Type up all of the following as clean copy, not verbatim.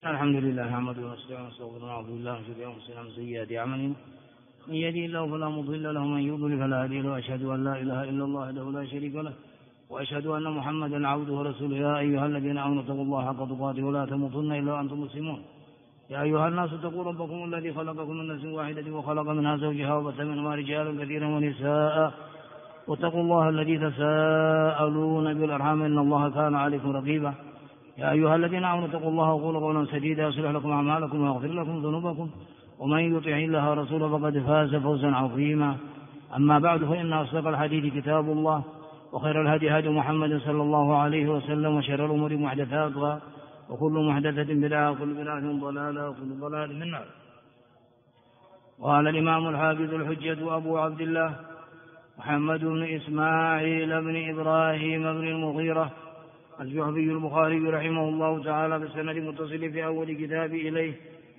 الحمد لله نحمده ونستعينه ونستغفره ونعوذ بالله من شرور انفسنا ومن سيئات اعمالنا من يهده الله فلا مضل له ومن يضلل فلا هادي له واشهد ان لا اله الا الله وحده لا شريك له واشهد ان محمدا عبده ورسوله يا ايها الذين امنوا اتقوا الله حق تقاته ولا تموتن الا وانتم مسلمون يا ايها الناس اتقوا ربكم الذي خلقكم من نفس واحده وخلق منها زوجها وبث منهما رجالا كثيرا ونساء واتقوا الله الذي تساءلون بالارحام ان الله كان عليكم رقيبا يا أيها الذين آمنوا اتقوا الله وقولوا قولا سديدا يصلح لكم أعمالكم ويغفر لكم ذنوبكم ومن يطع الله ورسوله فقد فاز فوزا عظيما. أما بعد فإن أصدق الحديث كتاب الله وخير الهدي هدي محمد صلى الله عليه وسلم وشر الأمور محدثاتها وكل محدثة بدعة وكل بدعة ضلالة وكل ضلالة من النار. قال الإمام الحافظ الحجة أبو عبد الله محمد بن إسماعيل بن إبراهيم بن المغيرة الجعفي البخاري رحمه الله تعالى بالسند المتصل في أول كتاب إليه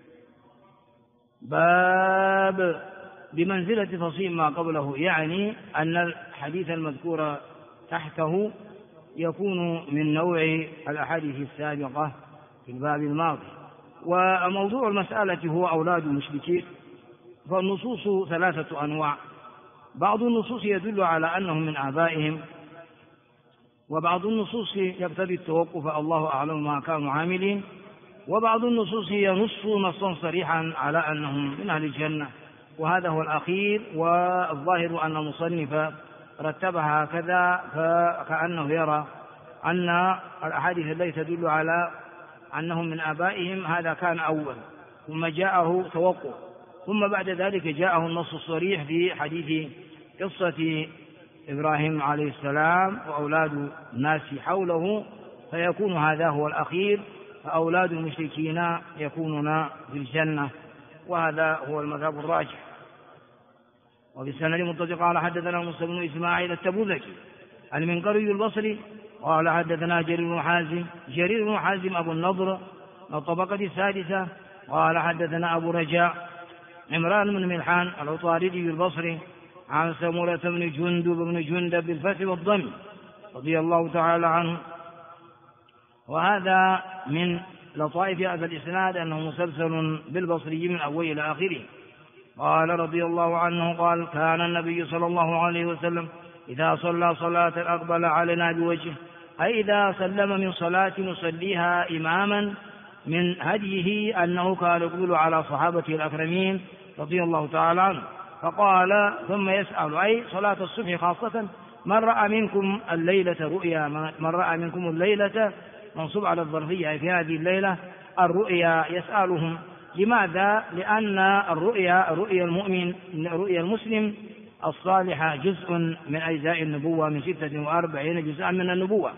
باب بمنزلة فصيل ما قبله، يعني أن الحديث المذكور تحته يكون من نوع الأحاديث السابقة في الباب الماضي. وموضوع المسألة هو أولاد المشركين، فالنصوص ثلاثة أنواع، بعض النصوص يدل على أنهم من آبائهم، وبعض النصوص يقتضي التوقف الله أعلم ما كانوا عاملين، وبعض النصوص ينص نصا صريحا على أنهم من أهل الجنة، وهذا هو الأخير. والظاهر أن المصنف رتبها هكذا فكأنه يرى أن الأحاديث التي تدل على أنهم من آبائهم هذا كان أول، ثم جاءه توقف، ثم بعد ذلك جاءه النص الصريح في حديث قصة إبراهيم عليه السلام وأولاد الناس حوله، فيكون هذا هو الأخير، فأولاد المشركين يكونون في الجنة، وهذا هو المذهب الراجح. وبالسند المتصل قال حدثنا موسى بن إسماعيل التبوذكي المنقري البصري قال حدثنا جرير بن حازم أبو النضر من الطبقة السادسة قال حدثنا أبو رجاء عمران بن ملحان العطاردي البصري عن سمرة بن جندب بالفتح والضم رضي الله تعالى عنه. وهذا من لطائف هذا الإسناد أنه مسلسل بالبصري من أول إلى آخره. قال رضي الله عنه قال كان النبي صلى الله عليه وسلم إذا صلى صلاة أقبل علينا بوجهه، أي إذا سلم من صلاة نصليها إماما، من هديه أنه كان يقبل على صحابته الأكرمين رضي الله تعالى عنه، فقال ثم يسأل، أي صلاة الصبح خاصة، من رأى منكم الليلة رؤيا، من رأى منكم الليلة منصوب على الظرفية، أي في هذه الليلة الرؤيا يسألهم. لماذا؟ لأن رؤيا المؤمن، رؤيا المسلم الصالحة جزء من أجزاء النبوة، من 46 جزءا من النبوة،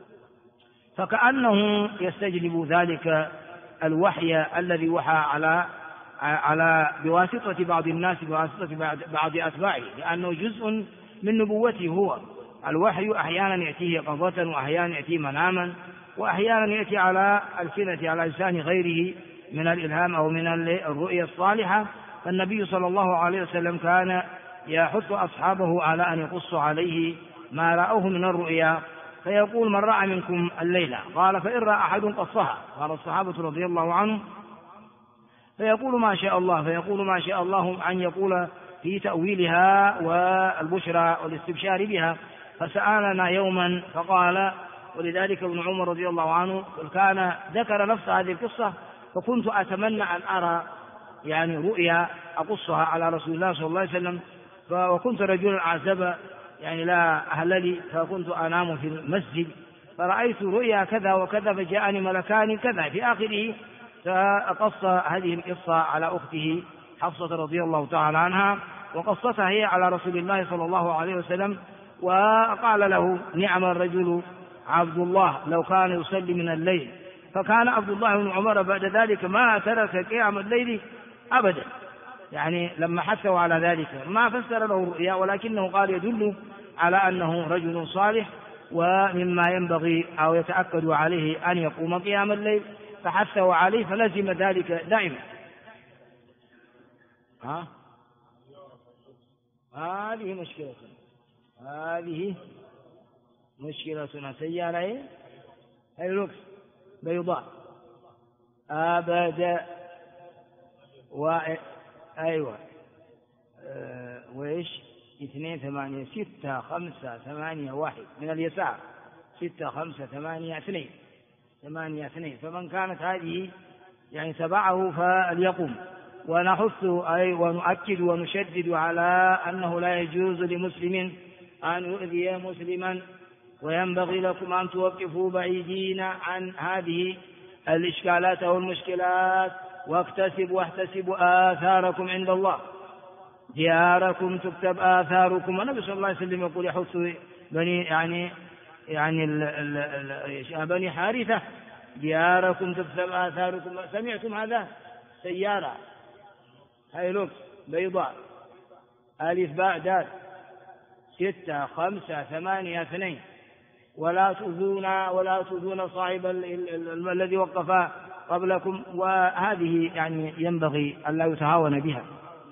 فكأنه يستجلب ذلك الوحي الذي وحى على بواسطة بعض الناس، بواسطة بعض أتباعه، لأنه جزء من نبوته. هو الوحي أحيانا يأتيه قظة، وأحيانا يأتيه مناما، وأحيانا يأتي على ألسنة، على لسان غيره من الإلهام أو من الرؤيا الصالحة. فالنبي صلى الله عليه وسلم كان يحث أصحابه على أن يقصوا عليه ما رأوه من الرؤيا، فيقول من رأى منكم الليلة، قال فإن رأى أحد قصها، قال الصحابة رضي الله عنهم، فيقول ما شاء الله أن يقول في تأويلها والبشرى والاستبشار بها. فسألنا يوما فقال، ولذلك ابن عمر رضي الله عنه كان ذكر نفس هذه القصة، فكنت أتمنى أن أرى يعني رؤيا أقصها على رسول الله صلى الله عليه وسلم، وكنت رجلا أعزب يعني لا أهل لي، فكنت أنام في المسجد فرأيت رؤيا كذا وكذا، فجاءني ملكان كذا في آخره، فقص هذه القصة على أخته حفصة رضي الله تعالى عنها، وقصتها هي على رسول الله صلى الله عليه وسلم، وقال له نعم الرجل عبد الله لو كان يصلي من الليل. فكان عبد الله بن عمر بعد ذلك ما ترك قيام الليل أبدا، يعني لما حثوا على ذلك ما فسر له الرؤيا، ولكنه قال يدل على أنه رجل صالح، ومما ينبغي أو يتأكد عليه أن يقوم قيام الليل، فحثوا عليه فلزم ذلك دائما. هذه مشكلتنا سيارة الوكس بيضاء أبدا. أيوة. وإيش 2 8 6 5 8 1 من اليسار 6 5 8 2 8 2. فمن كانت هذه يعني تبعه فليقم. ونحث أي ونؤكد ونشدد على أنه لا يجوز لمسلم أن يؤذي مسلما، وينبغي لكم أن توقفوا بعيدين عن هذه الإشكالات أو المشكلات، واحتسبوا آثاركم عند الله. دياركم تكتب آثاركم. والنبي صلى الله عليه وسلم يقول يحث بني حارثة دياركم تكتب آثاركم. سمعتم هذا؟ سيارة هايلوكس بيضاء ألف باء دال 6 5 8 2. ولا تؤذون صاحب الذي وقف قبلكم. وهذه يعني ينبغي ألا يتهاون بها.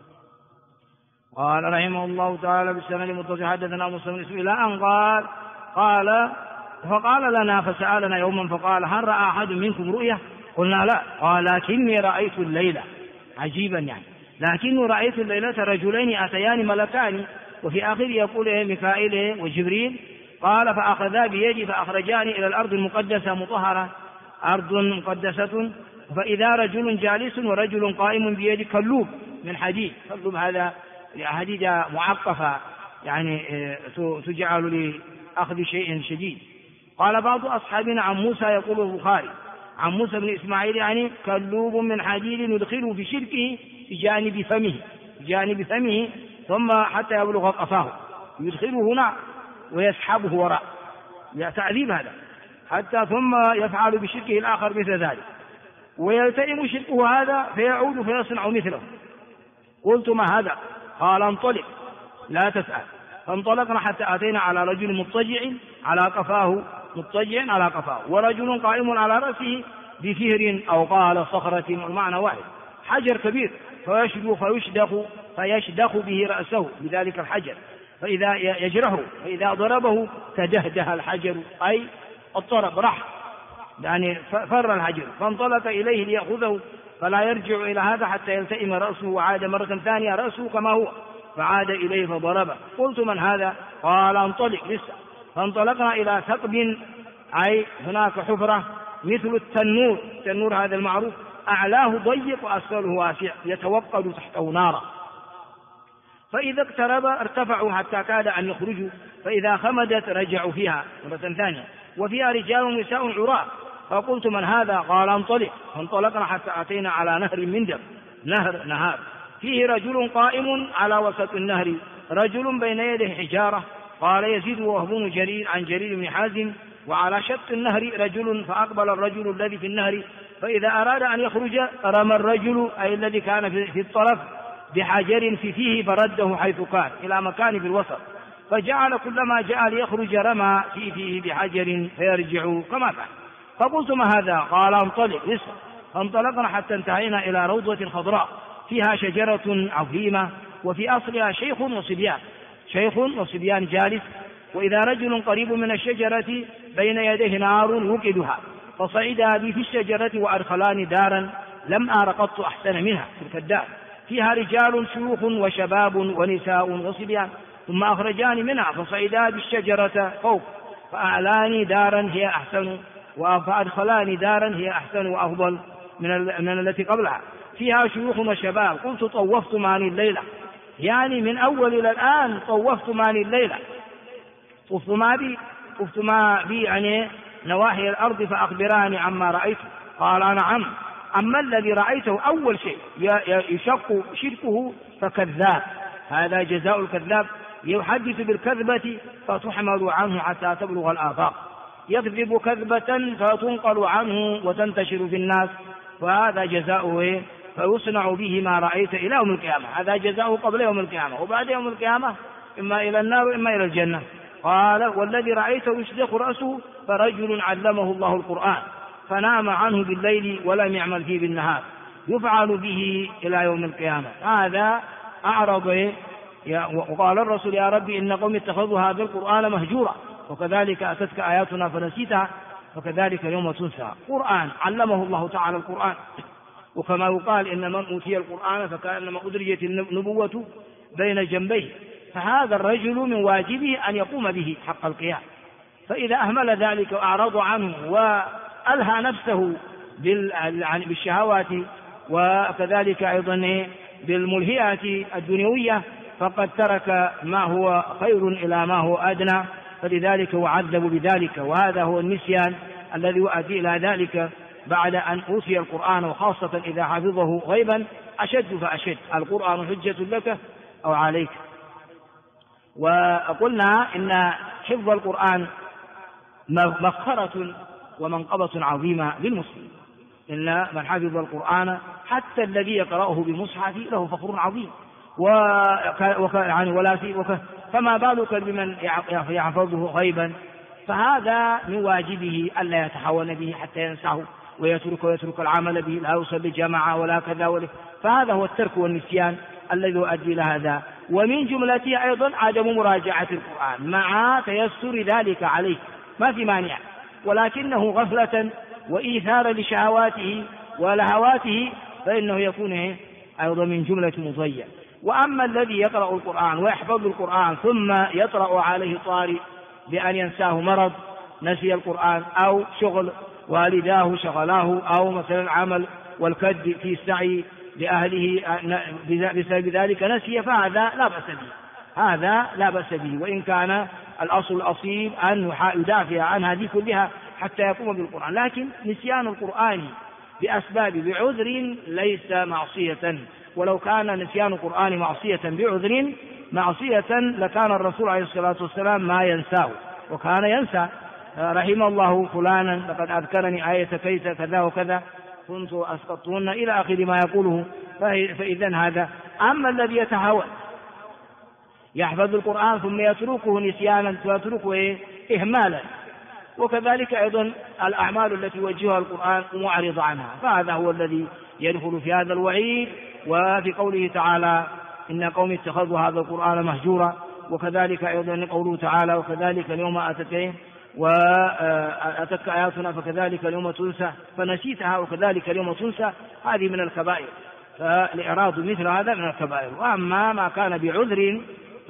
قال رحمه الله تعالى بالسند المتصل حدثنا مسلم بن اسماعيل أن قال فقال لنا فسألنا يوما فقال هل رأى أحد منكم رؤيا؟ قلنا لا. قال لكني رأيت الليلة. عجيبا يعني. لكني رأيت الليلة رجلين أتيان ملكان، وفي آخر يقول ميكائيل وجبريل. قال فأخذا بيدي فأخرجاني إلى الأرض المقدسة مطهرة، أرض مقدسة، فإذا رجل جالس ورجل قائم بيد كلوب من حديد. كلوب هذا حديدة معقفة يعني تجعل لأخذ شيء شديد. قال بعض أصحابنا عن موسى يقول البخاري عن موسى بن إسماعيل يعني كلوب من حديد يدخله في شركه بجانب فمه ثم حتى يبلغ قفاه، يدخله هنا ويسحبه وراء، تعذيب هذا، حتى ثم يفعل بشركه الآخر مثل ذلك، ويلتئم شركه هذا فيعود فيصنع مثله. قلت ما هذا؟ قال انطلق لا تسأل. فانطلقنا حتى أتينا على رجل مضطجع على قفاه، ورجل قائم على رأسه بفهر أو قال صخرة، المعنى واحد، حجر كبير، فيشدخ به رأسه بذلك الحجر، فإذا يجرحه، فإذا ضربه تدهده الحجر، أي اضطرب رح يعني فر الحجر، فانطلق إليه ليأخذه فلا يرجع إلى هذا حتى يلتئم رأسه، وعاد مرة ثانية رأسه كما هو، فعاد إليه فضربه. قلت من هذا؟ قال انطلق لسه. فانطلقنا إلى ثقب، أي هناك حفرة مثل التنور هذا المعروف، أعلاه ضيق وأسفله واسع، يتوقد تحته نارا، فإذا اقترب ارتفعوا حتى كاد أن يخرجوا، فإذا خمدت رجعوا فيها مرة ثانية، وفيها رجال ونساء عراة. فقلت من هذا؟ قال انطلق. فانطلقنا حتى أتينا على نهر من دم، نهار فيه رجل قائم على وسط النهر، رجل بين يده حجارة. قال يزيد وهب جرير عن جرير بن حازم وعلى شط النهر رجل، فأقبل الرجل الذي في النهر، فإذا أراد أن يخرج رمى الرجل أي الذي كان في الطرف بحجر في فيه فرده حيث كان إلى مكان في الوسط، فجعل كلما جاء ليخرج رمى فيه بحجر فيرجع كما كان. فقلت ما هذا؟ قال انطلق لسه. فانطلقنا حتى انتهينا إلى روضة خضراء فيها شجرة عظيمة، وفي أصلها شيخ وصبيان جالس، وإذا رجل قريب من الشجرة بين يديه نار يوقدها، فصعدا بي في الشجرة وأدخلاني دارا لم أر قط أحسن منها، تلك الدار فيها رجال شيوخ وشباب ونساء وصبيان، ثم أخرجاني منها فصعدا بالشجرة فوق فأعلاني دارا هي أحسن، فأدخلاني دارا هي أحسن وأفضل من التي قبلها فيها شيوخ وشباب. قلت طوفت ماني الليلة، يعني من أول إلى الآن طوفت ماني الليلة، طفت ما بي يعني نواحي الأرض، فأخبراني عما رأيت. قال نعم، أما الذي رأيته أول شيء يشق شركه فكذاب، هذا جزاء الكذاب، يحدث بالكذبة فتحمل عنه حتى تبلغ الآفاق، يكذب كذبة فتنقل عنه وتنتشر في الناس، وهذا جزاؤه، فيصنع به ما رأيت إلى يوم القيامة. هذا جزاؤه قبل يوم القيامة، وبعد يوم القيامة إما إلى النار وإما إلى الجنة. قال والذي رأيته يشدخ رأسه فرجل علمه الله القرآن فنام عنه بالليل ولم يعمل فيه بالنهار، يفعل به إلى يوم القيامة. هذا أعرض وقال الرسول يا ربي إن قوم اتخذوا هذا القرآن مهجورا، وكذلك أتتك آياتنا فنسيتها، فكذلك اليوم تنسى. قرآن علمه الله تعالى القرآن، وكما يقال إن من أوتي القرآن فكأنما أدرجت النبوة بين جنبيه، فهذا الرجل من واجبه أن يقوم به حق القيام. فإذا أهمل ذلك وأعرض عنه وألهى نفسه بالشهوات وكذلك أيضا بالملهيات الدنيوية فقد ترك ما هو خير إلى ما هو أدنى، فلذلك يعذب بذلك. وهذا هو النسيان الذي يؤدي إلى ذلك بعد أن أوتي القرآن، وخاصة إذا حفظه غيبا أشد فأشد. القرآن حجة لك أو عليك. وقلنا إن حفظ القرآن مفخرة ومنقبة عظيمة للمسلم، إن من حفظ القرآن حتى الذي يقرأه بمصحف له فخر عظيم، فما بالك بمن يحفظه غيبا؟ فهذا من واجبه ألا يتحول به حتى ينساه ويترك العمل به، لا يصلي جماعة ولا كذا فهذا هو الترك والنسيان الذي يؤدي إلى هذا. ومن جملته أيضا عدم مراجعة القرآن مع تيسر ذلك عليه، ما في مانع، ولكنه غفلة وإيثار لشهواته ولهواته فإنه يكون أيضا من جملة مضيع. وأما الذي يقرأ القرآن ويحفظ القرآن ثم يطرأ عليه طارئ بأن ينساه مرض، نسي القرآن أو شغل والداه شغلاه أو مثلا عمل والكد في السعي لأهله بسبب ذلك نسي، فهذا لا بأس به، هذا لا بأس به، وإن كان الأصل الأصيل أن يدافع عن هذه كلها حتى يقوم بالقرآن. لكن نسيان القرآن بأسباب بعذر ليس معصية، ولو كان نسيان القرآن معصية بعذر معصية لكان الرسول عليه الصلاة والسلام ما ينساه، وكان ينسى. رحم الله فلانا لقد أذكرني آية كيس كذا وكذا كنت أسقطتهن إلى آخر ما يقوله. فإذن هذا. أما الذي يتهاون يحفظ القرآن ثم يتركه نسيانا ويتركه إهمالا، وكذلك أيضا الأعمال التي يوجهها القرآن معرض عنها، فهذا هو الذي يدخل في هذا الوعيد. وفي قوله تعالى إن قوم اتخذوا هذا القرآن مهجورا، وكذلك أيضا قوله تعالى وكذلك اليوم أتتك آياتنا فكذلك اليوم تنسى فنسيتها وكذلك اليوم تنسى، هذه من الكبائر، فالإعراض مثل هذا من الكبائر. وأما ما كان بعذر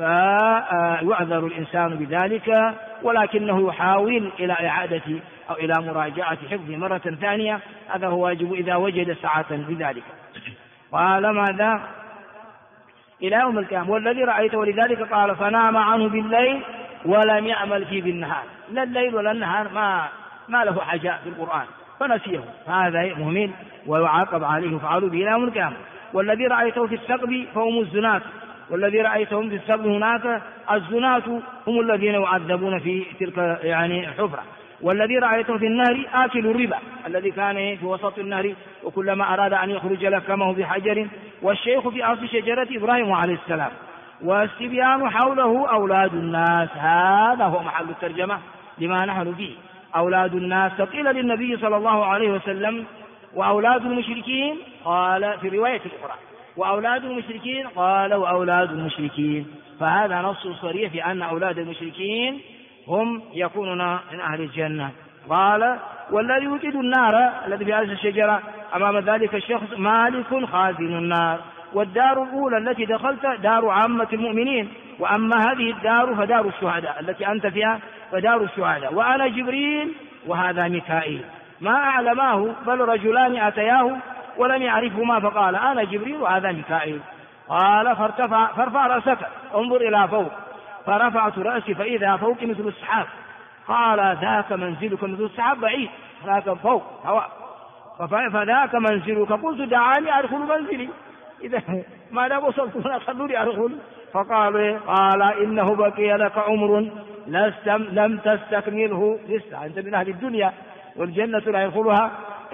فيعذر الإنسان بذلك، ولكنه يحاول إلى إعادة أو إلى مراجعة حفظه مرة ثانية، هذا هو واجب إذا وجد ساعة بذلك. قال ماذا؟ إلى يوم القيامة والذي رأيته، ولذلك قال فنام عنه بالليل ولم يعمل فيه بالنهار، لا الليل ولا النهار ما له حاجة في القرآن فنسيه، هذا مهمل ويعاقب عليه فعلوا به إلى يوم القيامة. والذي رأيته في الثقب فهم الزناة، والذي رأيتهم في الثقب هناك الزناة هم الذين يعذبون في تلك الحفرة. والذي رأيته في النهر آكل الربا الذي كان في وسط النهر وكلما أراد أن يخرج لكمه بحجر. والشيخ في أصل شجرة إبراهيم عليه السلام. والصبيان حوله أولاد الناس، هذا هو محل الترجمة لما نحن فيه. أولاد الناس قيل للنبي صلى الله عليه وسلم وأولاد المشركين، قال في رواية الأخرى وأولاد المشركين، قال وأولاد المشركين، فهذا نص صريح في أن أولاد المشركين هم يكونون من أهل الجنة. قال والذي يوجد النار الذي في هذه الشجرة أمام ذلك الشخص مالك خازن النار. والدار الأولى التي دخلت دار عامة المؤمنين، وأما هذه الدار فدار الشهداء التي أنت فيها فدار الشهداء. وأنا جبريل وهذا ميكائيل، ما أعلماه بل رجلان أتياه ولم يعرفهما فقال أنا جبريل وهذا ميكائيل. قال فارفع رأسك انظر إلى فوق، فرفعت رأسي فإذا فوق مثل السحاب. قال ذاك منزلك مثل السحاب بعيد، ذاك فوق هواء، فذاك منزلك. قلت دعاني أدخل منزلي، إذا ما دام وصلت هنا خلوني أدخل. قال إنه بقي لك عمر لم تستكمله لسه، أنت من أهل الدنيا والجنة لا يدخلها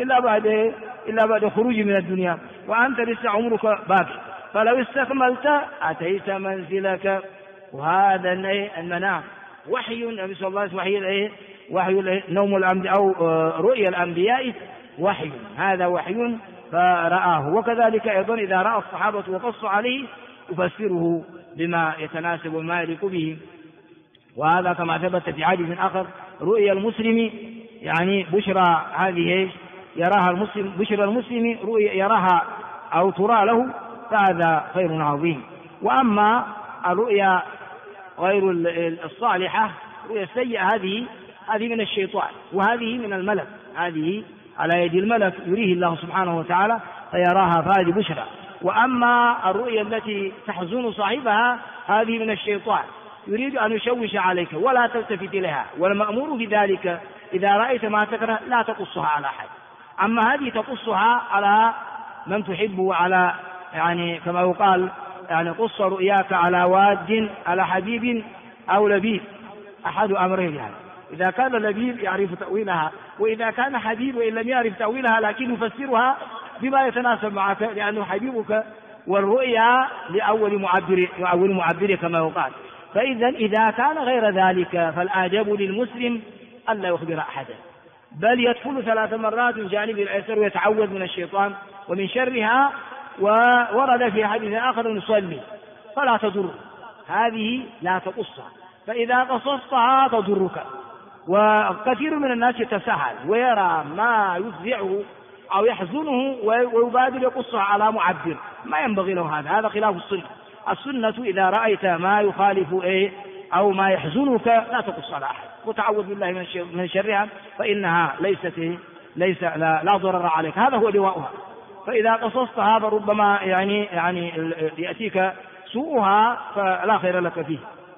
إلا بعد خروج من الدنيا، وأنت لسه عمرك باقي، فلو استكملت أتيت منزلك. وهذا المنام وحي النبي صلى الله عليه وسلم، وحي نوم الأنبياء أو رؤيا الأنبياء وحي، هذا وحي فرآه. وكذلك أيضا إذا رأى الصحابة وقصوا عليه يفسره بما يتناسب وما يليق به. وهذا كما ثبت في حديث آخر رؤيا المسلم يعني بشرى هذه يراها المسلم، بشرى المسلم رؤيا يراها أو ترى له، فهذا خير عظيم. وأما الرؤيا غير الصالحة، الرؤيا السيئة هذه من الشيطان، وهذه من الملك، هذه على يد الملك يريه الله سبحانه وتعالى فيراها، فهذه بشرى. وأما الرؤيا التي تحزن صاحبها هذه من الشيطان، يريد أن يشوش عليك ولا تلتفت إليها، والمأمور بذلك إذا رأيت ما تكره لا تقصها على أحد. أما هذه تقصها على من تحب، وعلى يعني كما يقال يعني قص رؤياك على واد على حبيب أو لبيب، أحد أمرين يعني، إذا كان لبيب يعرف تأويلها، وإذا كان حبيب وإن لم يعرف تأويلها لكن يفسرها بما يتناسب معك لأنه حبيبك، والرؤيا لأول معبر كما يقال. فإذا إذا كان غير ذلك فالآداب للمسلم ألا يخبر أحدا، بل يدخل 3 مرات من جانب الأيسر ويتعوذ من الشيطان ومن شرها. وورد في حديث آخر يصلي فلا تضر، هذه لا تقصها، فإذا قصصتها تضرك. وكثير من الناس يتساهل ويرى ما يفزعه أو يحزنه ويبادر يقصها على معبر، ما ينبغي له هذا خلاف السنة. السنة إذا رأيت ما يخالف أو ما يحزنك لا تقص على أحد، وتعوذ بالله من شرها، فإنها لا ضرر عليك، هذا هو دواؤها. فإذا قصصتها فربما يعني يأتيك سوءها فلا خير لك فيه.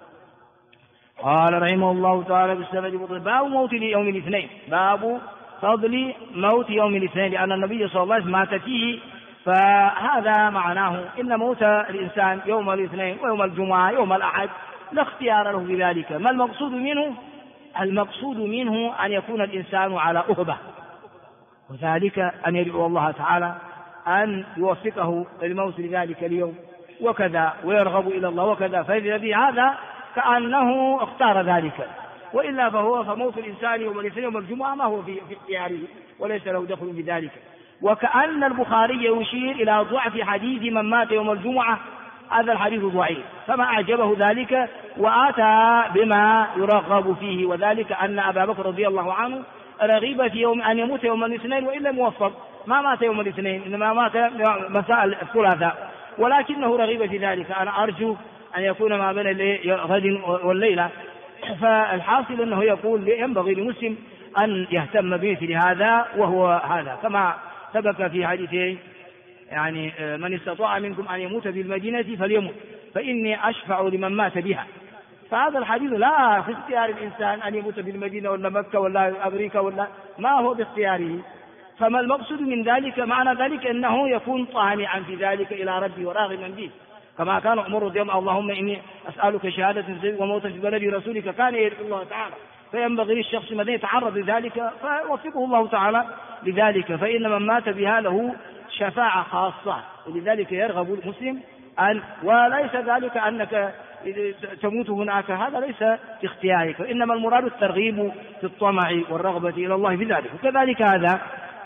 قال رحمه الله تعالى بالسبب باب موت يوم الاثنين، باب فضل موت يوم الاثنين، لأن النبي صلى الله عليه وسلم مات فيه، فهذا معناه إن موت الإنسان يوم الاثنين ويوم الجمعة يوم الأحد لا اختيار له بذلك. ما المقصود منه؟ المقصود منه أن يكون الإنسان على أهبة، وذلك أن يدعو الله تعالى أن يوفقه الموت لذلك اليوم وكذا، ويرغب إلى الله وكذا، فالذي هذا كأنه اختار ذلك، وإلا فموت الإنسان يوم الاثنين يوم الجمعة ما هو في اختياره وليس له دخل بذلك. وكأن البخاري يشير إلى ضعف حديث من مات يوم الجمعة، هذا الحديث ضعيف، فما أعجبه ذلك وآتى بما يرغب فيه، وذلك أن أبا بكر رضي الله عنه رغب في يوم أن يموت يوم الاثنين، وإلا موفق ما مات يوم الاثنين، إنما مات مساء الثلاثاء، ولكنه رغب في ذلك. أنا أرجو أن يكون ما بين غد والليلة. فالحاصل أنه يقول ينبغي للمسلم أن يهتم بمثل هذا، وهو هذا كما ثبت في حديث يعني من استطاع منكم أن يموت بالمدينة فليمت فإني أشفع لمن مات بها. فهذا الحديث لا في اختيار الإنسان أن يموت بالمدينة ولا مكة ولا أمريكا ولا ما هو باختياره. فما المقصود من ذلك؟ معنى ذلك أنه يكون طامعا في ذلك إلى ربه وراغبا به، كما كان عمر رضي الله عنه اللهم إني أسألك شهادة وموتا في بلد رسولك، كان يدعو الله تعالى. فينبغي للشخص من يتعرض لذلك فيوفقه الله تعالى لذلك، فإن من مات بها له شفاعة خاصة، ولذلك يرغب المسلم وليس ذلك أنك تموت هناك، هذا ليس في اختيارك، وإنما المراد الترغيب في الطمع والرغبة إلى الله في ذلك. وكذلك هذا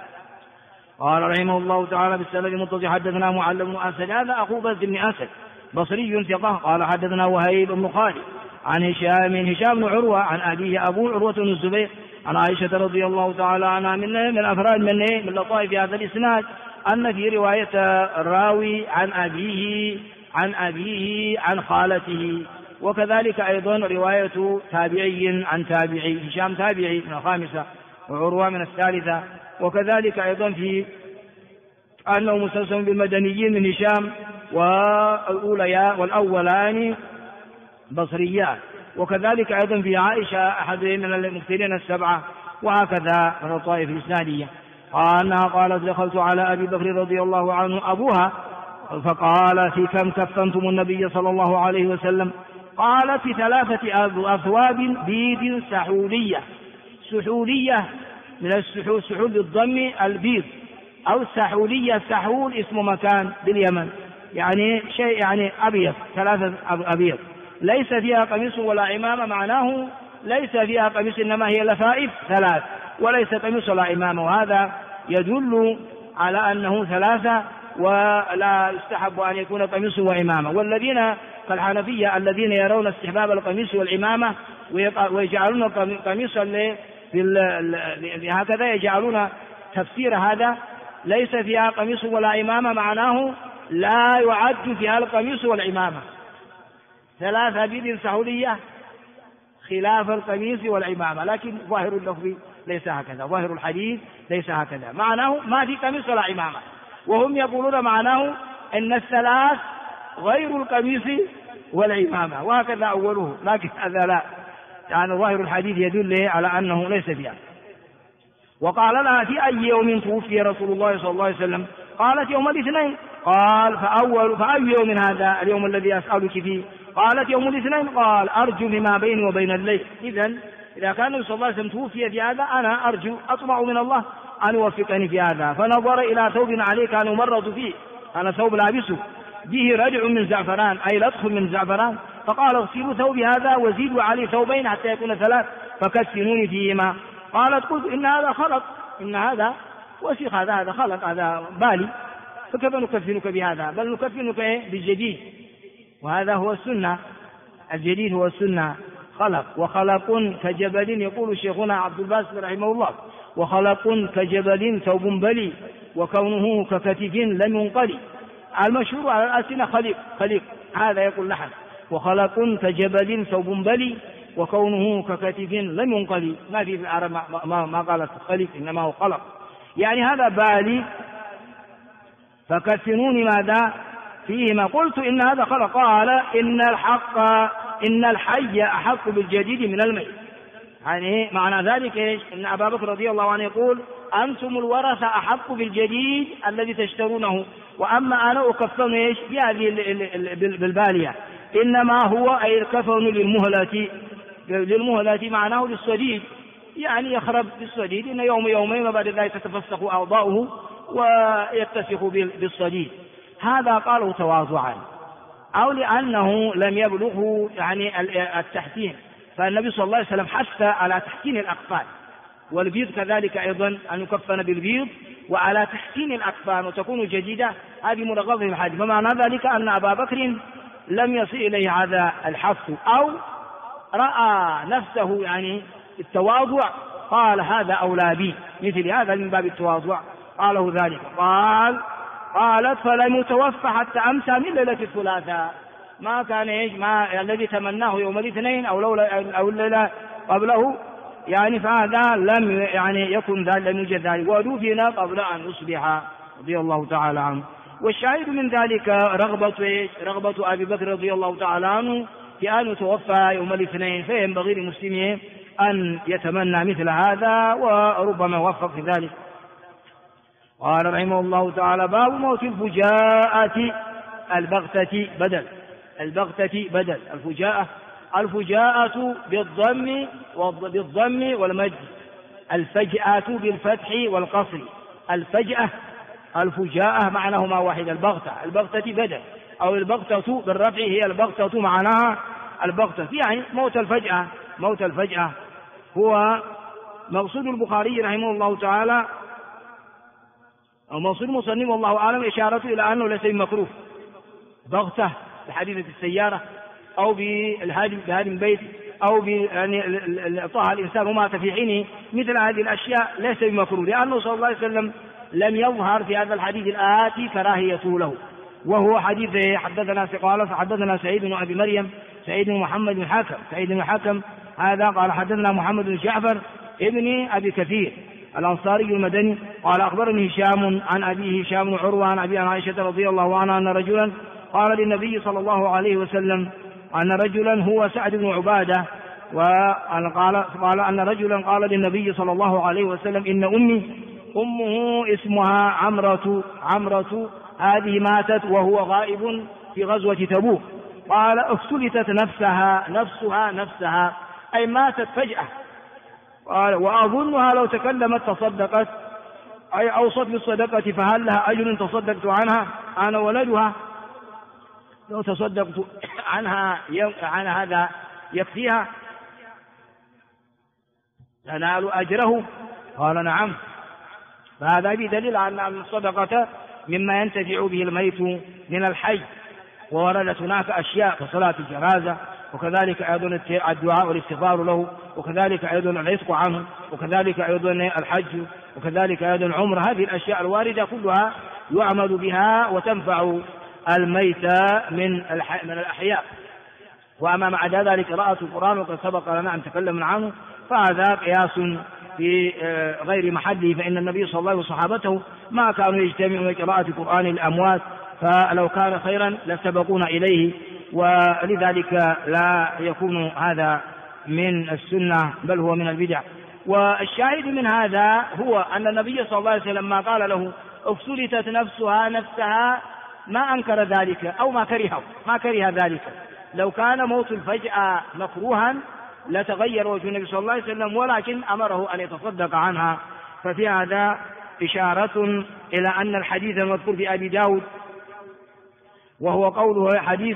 قال رحمه الله تعالى بالسند المتصل حدثنا معل بن أسد، هذا أخو بزر بن أسد بصري ثقة، قال حدثنا وهيب بن خالد عن هشام بن عروة عن أبيه أبو عروة بن الزبير عن عائشة رضي الله تعالى عنها من أفراد من لطائف هذا الإسناد أن في رواية الراوي عن أبيه عن خالته، وكذلك أيضا رواية تابعي عن تابعي، هشام تابعي من الخامسة وعروة من الثالثة، وكذلك أيضا في أنه مسلسل بالمدنيين من هشام والأولان بصريان، وكذلك أيضا في عائشة أحد من المكثرين السبعة، وهكذا من الطائف الإسنادية. أنها قالت دخلت على أبي بكر رضي الله عنه أبوها فقال في كم كفنتم النبي صلى الله عليه وسلم؟ قال في 3 أثواب بيض سحولية. سحولية من السحول بالضم البيض، أو السحولية، السحول اسم مكان باليمن، يعني شيء يعني أبيض، 3 أبيض ليس فيها قميص ولا عمامة، معناه ليس فيها قميص إنما هي لفائف 3 وليس قميص ولا عمامة، وهذا يدل على أنه 3 ولا يستحب أن يكون قميص وعمامة. والذين كالحنفية الذين يرون استحباب القميص والعمامة ويجعلون قميصا هكذا يجعلون تفسير هذا ليس فيها قميص ولا إمامة معناه لا يعد فيها القميص والعمامة، 3 بيد سهولية خلاف القميص والعمامة، لكن ظاهر اللفظ ليس هكذا، ظاهر الحديث ليس هكذا، معناه ما في قميص ولا عمامة، وهم يقولون معناه أن الثلاث غير القميص والعمامة، وهكذا أوله، لكن هذا لا، يعني ظاهر الحديث يدل على أنه ليس فيها. وقال لها في أي يوم توفي رسول الله صلى الله عليه وسلم؟ قالت يوم الاثنين. قال فأي يوم هذا اليوم الذي أسألك فيه؟ قالت يوم الاثنين. قال أرجو بما بيني وبين الليل. إذا كان النبي صلى الله عليه وسلم توفي في هذا أنا أرجو أطمع من الله أن يوفقني في هذا. فنظر إلى ثوب عليه كان يمرض فيه، كان ثوب لابسه به ردع من زعفران أي لطخ من زعفران، فقال اغسلوا ثوبي هذا وزيدوا عليه ثوبين حتى يكون 3 فكفنوني فيهما. قالت قلت إن هذا خلق، إن هذا وسخ، هذا خلق، هذا بالي، فكيف نكفنك بهذا؟ بل نكفنك بالجديد، وهذا هو السنة، الجديد هو السنة. خلق وخلق كجبل، يقول شيخنا عبد الباسط رحمه الله، وخلق كجبل ثوب بلي وكونه ككتف لم ينقلي. المشهور على الألسنة خليق، هذا يقول لحن، وخلق كجبل ثوب بلي وكونه ككتف لم ينقلي. ما في العرب ما قالت خليق، إنما هو خلق، يعني هذا بالي. فكفنوني ماذا فيهما؟ قلت إن هذا خلق. قال إن الحي أحق بالجديد من الميت. يعني معنى ذلك إيش؟ إن أبا بكر رضي الله عنه يقول أنتم الورثة أحق بالجديد الذي تشترونه، وأما أنا أكفن إيش بهذه بالبالية، إنما هو أي الكفن للمهلة معناه للصديد، يعني يخرب بالصديد، إن يومين وبعد ذلك تتفسخ أعضاؤه ويتسخ بالصديد. هذا قالوا تواضعا أو لأنه لم يبلغه يعني التحسين، فالنبي صلى الله عليه وسلم حث على تحسين الأكفان، والبيض كذلك أيضا أن يكفن بالبيض، وعلى تحسين الأكفان وتكون جديدة، هذه مرغبة الحديث. ومعنى ذلك أن أبا بكر لم يصل إليه هذا الحث، أو رأى نفسه يعني التواضع، قال هذا أولى بي، مثل هذا من باب التواضع قاله ذلك. قالت فلم يتوفى حتى أمسى من ليلة الثلاثاء، ما كان ما الذي تمناه يوم الاثنين أو الليلة قبله، يعني فهذا لم يعني يكن ذلك، لم يوجد ذلك، ودفن قبل أن يصبح رضي الله تعالى عنه. والشاهد من ذلك رغبة أبي بكر رضي الله تعالى عنه في أن يتوفى يوم الاثنين، فينبغي للمسلمين أن يتمنى مثل هذا، وربما وفق في ذلك. قال رحمه الله تعالى باب موت الفجاءة. البغتة بدل الفجاءة بالضم والمد، الفجأة بالفتح والقصر. الفجاءة معناهما واحد، البغتة بدل، أو البغتة بالرفع هي البغتة معناها البغتة، يعني موت الفجأة هو مقصود البخاري رحمه الله تعالى، أو موصول المصنف والله أعلم إشارته إلى أنه ليس بمكروه بغتة بحادثة السيارة أو بهدم بيت أو يعني طه الإنسان ومات في حينه، مثل هذه الأشياء ليس بمكروه، لأنه صلى الله عليه وسلم لم يظهر في هذا الحديث الآتي كراهيته له، وهو حديث حدثنا سعيد بن أبي مريم، سعيد بن محمد بن حكم هذا قال حدثنا محمد بن جعفر ابن أبي كثير الأنصاري المدني قال أخبرني هشام عن أبيه هشام بن عروة عن أبي عائشة رضي الله عنها أن رجلا قال للنبي صلى الله عليه وسلم، أن رجلا هو سعد بن عبادة، قال أن رجلا قال للنبي صلى الله عليه وسلم إن أمه اسمها عمرة هذه ماتت وهو غائب في غزوة تبوك. قال افتلتت نفسها أي ماتت فجأة. قال وأظنها لو تكلمت تصدقت، أي أوصت بالصدقة، فهل لها أجر تصدقت عنها أنا ولدها؟ لو تصدقت عنها هذا يكفيها تنال أجره؟ قال نعم. فهذا بدليل على أن الصدقة مما ينتفع به الميت من الحي، ووردت هناك أشياء كصلاة الجنازة وكذلك أيضا الدعاء والاستغفار له، وكذلك أيضا العتق عنه، وكذلك أيضا الحج، وكذلك أيضا العمرة. هذه الأشياء الواردة كلها يعمل بها وتنفع الميتة من الأحياء. وأما مع ذلك قراءة القرآن وقد سبق لنا أن تكلمنا عنه فهذا قياس في غير محله، فإن النبي صلى الله عليه وسلم وصحابته ما كانوا يجتمعون لقراءة القرآن الأموات، فلو كان خيرا لسبقونا إليه، ولذلك لا يكون هذا من السنة بل هو من البدع. والشاهد من هذا هو أن النبي صلى الله عليه وسلم ما قال له افتلتت نفسها ما أنكر ذلك أو ما كره ذلك. لو كان موت الفجأة مكروها لتغير وجه النبي صلى الله عليه وسلم، ولكن أمره أن يتصدق عنها. ففي هذا إشارة إلى أن الحديث المذكور في أبي داود وهو قوله حديث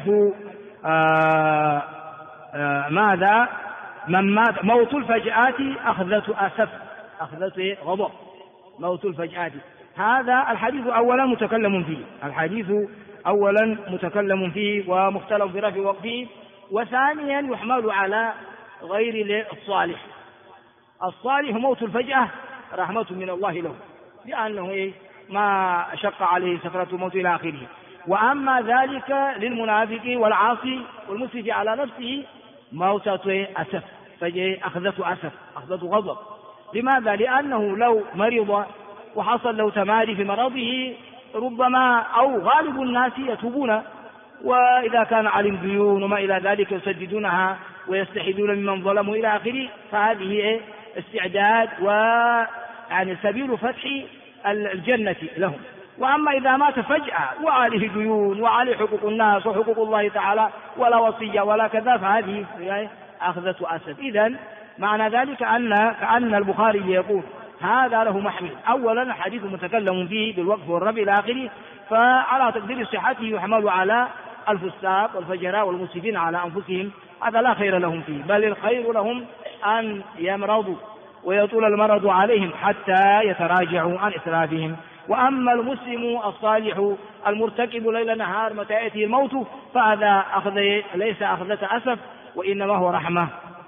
ماذا من مات موت الفجأات أخذة أسف، أخذة غضب، موت الفجأات. هذا الحديث أولا متكلم فيه ومختلف في رفع وقفه، وثانيا يحمل على غير الصالح موت الفجأة رحمة من الله له، لأنه ما شق عليه سكرة الموت إلى آخره. وأما ذلك للمنافق والعاصي والمسرف على نفسه موتة أسف، أخذة أسف، أخذة غضب. لماذا؟ لأنه لو مرض وحصل له تمادي في مرضه ربما أو غالب الناس يتوبون، وإذا كان علم ديون وما إلى ذلك يسددونها ويستحدون ممن ظلموا إلى آخره، فهذه استعداد ويعني سبيل فتح الجنة لهم. وأما إذا مات فجأة وعليه ديون وعليه حقوق الناس وحقوق الله تعالى ولا وصية ولا كذا، فهذه أخذة أسف. إذن معنى ذلك كأن البخاري يقول هذا له محمل. أولا حديث متكلم فيه بالوقف والرفع إلى آخره، فعلى تقدير صحته يحمل على الفساق والفجراء والمسرفين على أنفسهم، هذا لا خير لهم فيه، بل الخير لهم أن يمرضوا ويطول المرض عليهم حتى يتراجعوا عن إسرافهم. وأما المسلم الصالح المرتكب ليل نهار متى يأتي الموت فهذا ليس أخذة أسف وإنما هو رحمة.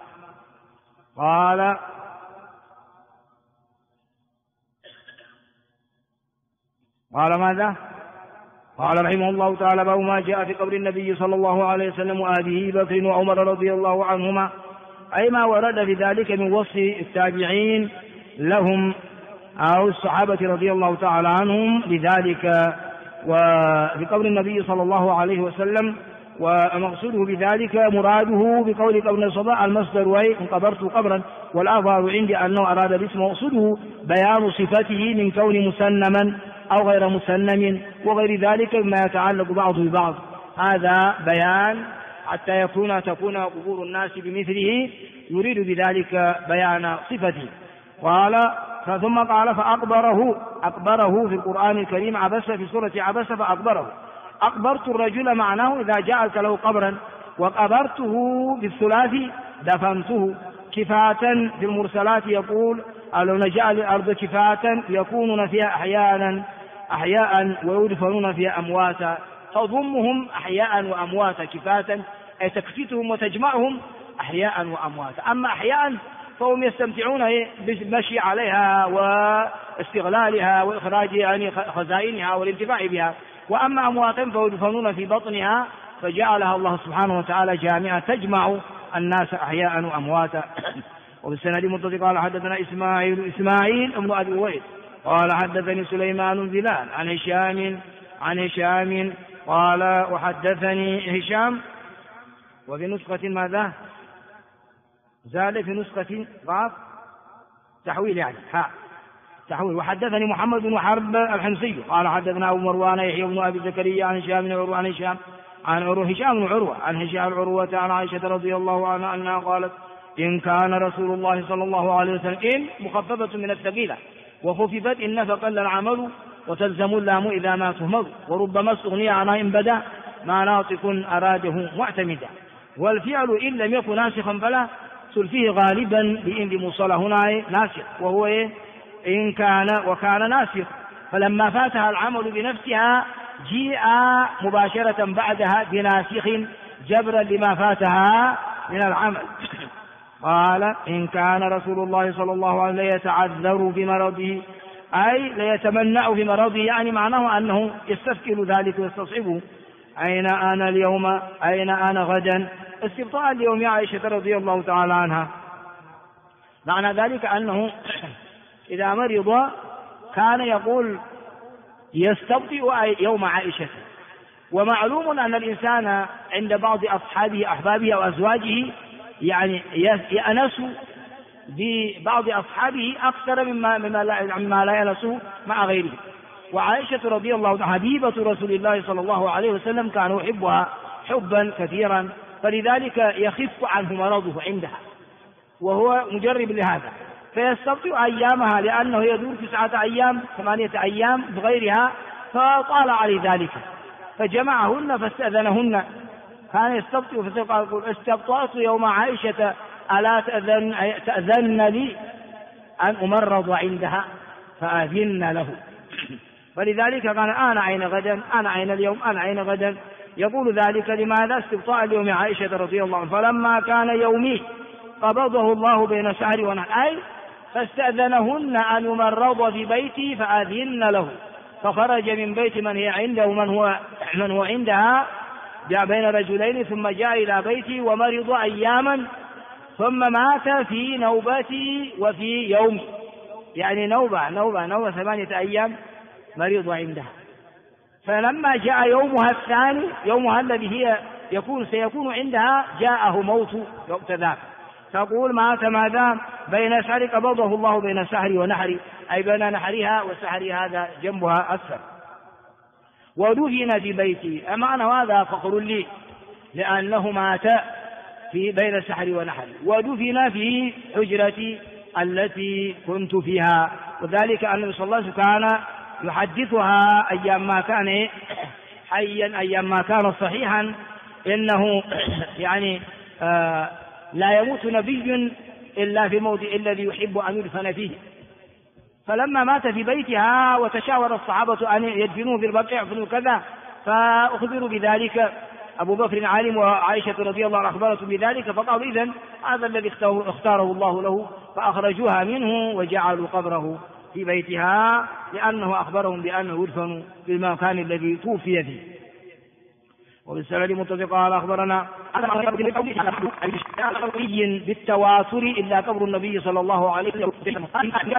قال ماذا؟ قال رحمه الله تعالى: باب ما جاء في قبر النبي صلى الله عليه وسلم وأبي بكر وعمر رضي الله عنهما، أي ما ورد في ذلك من وصف التابعين لهم أو الصحابة رضي الله تعالى عنهم لذلك وفي قبر النبي صلى الله عليه وسلم. ومقصوده بذلك مراده بقول ابن الصباح المصدر إن قبرت قبرا، والأظهر عندي أنه أراد الاسم، مقصوده بيان صفته من كون مسنما أو غير مسنم وغير ذلك مما يتعلق بعضه ببعض. هذا بيان حتى تكون قبور الناس بمثله، يريد بذلك بيان صفته. ثم قال فأقبره في القرآن الكريم عبس في سورة عبس فأقبره. أقبرت الرجل معناه إذا جاءك له قبرا، وقبرته بالثلاث دفنته. كفاة في المرسلات يقول: ألو نجعل الأرض كفاة يكونون فيها أحياء ويدفنون فيها أمواتا، تضمهم أحياء وأمواتا كفاة أي تكفتهم وتجمعهم أحياء وأمواتا. أما أحياء فهم يستمتعون بالمشي عليها واستغلالها وإخراج خزائنها والانتفاع بها، وأما أمواتا فيدفنون في بطنها، فجعلها الله سبحانه وتعالى جامعة تجمع الناس أحياء وأمواتا. وبالسند متصل قال حدثنا إسماعيل ابن أبي أويس قال حدثني سليمان بلال عن هشام قال وحدثني هشام. وفي نسخة ماذا زاد؟ في نسخة ضعف تحويل تحويل. وحدثني محمد بن حرب الحمصي قال حدثنا أبو مروان يحيى بن أبي زكريا عن هشام بن عروة عن عائشة رضي الله عنها أنها قالت: إن كان رسول الله صلى الله عليه وسلم إن مخففة من الثقيلة وخففت إن فقل العمل وتلزم اللام إذا ما تهمل، وربما استغني عنها إن بدا ما ناطق أراده معتمدا. والفعل إن لم يكن ناسخا فلا فيه غالبا بإن مصطلح هنا ناسخ، وهو إن كان وكان ناسخ، فلما فاتها العمل بنفسها جيء مباشرة بعدها بناسخ جبرا لما فاتها من العمل. قال إن كان رسول الله صلى الله عليه وسلم يتعذر بمرضه أي ليتمنع بمرضه، يعني معناه أنه يستثقل ذلك ويستصعبه. أين أنا اليوم أين أنا غدا، استبطاء اليوم عائشة رضي الله تعالى عنها. معنى ذلك أنه إذا مرض كان يقول يستبطئ يوم عائشة. ومعلوم أن الإنسان عند بعض أصحابه أحبابه أو أزواجه يعني يأنس ببعض أصحابه أكثر مما لا يأنسه مع غيره. وعائشة رضي الله عنها حبيبة رسول الله صلى الله عليه وسلم كان يحبها حبا كثيرا، فلذلك يخف عنه مرضه عندها وهو مجرب لهذا، فيستبطئ أيامها لأنه يدور 9 أيام 8 أيام بغيرها، فطال عليه ذلك فجمعهن فاستأذنهن. كان يستبطئ فيقول استبطأت يوم عائشة ألا تأذن لي أن أمرض عندها فأذن له. فلذلك قال أنا أين غدا أنا أين اليوم أنا أين غدا، يقول ذلك لماذا؟ استبطاء اليوم عائشة رضي الله عنها. فلما كان يومي قبضه الله بين سحر ونحر أي فاستأذنهن أن يمرض في بيتي فأذن له، فخرج من بيت من هي عنده من هو عندها بين رجلين، ثم جاء إلى بيتي ومرض أياما ثم مات في نوبتي وفي يومي، يعني نوبة 8 أيام مريض عندها. فلما جاء يومها الثاني يومها الذي هي سيكون عندها جاءه موت وقت ذاك، تقول مات ماذا بين سحر قبضه الله بين سحر ونحري أي بين نحرها وسحر هذا جنبها أسفل. ودفن في بيتي أمعنى هذا فخر لي لأنه مات في بين سحر ونحري ودفن في حجرتي التي كنت فيها. وذلك أن النبي صلى الله عليه وسلم كان يحدثها أيام ما كان حيا أيام ما كان صحيحا إنه يعني لا يموت نبي إلا في موضع الذي يحب أن يدفن فيه. فلما مات في بيتها وتشاور الصحابة أن يدفنوه في البقيع كذا، فأخبروا بذلك، أبو بكر عالم وعائشة رضي الله عنها أخبرته بذلك، فقالوا إذن هذا الذي اختاره الله له، فأخرجوها منه وجعلوا قبره في بيتها لأنه أخبرهم بأنه يدفن في المكان الذي توفي فيه. وبالسند متفق قال أخبرنا بالتواتر إلا قبر النبي صلى الله عليه وسلم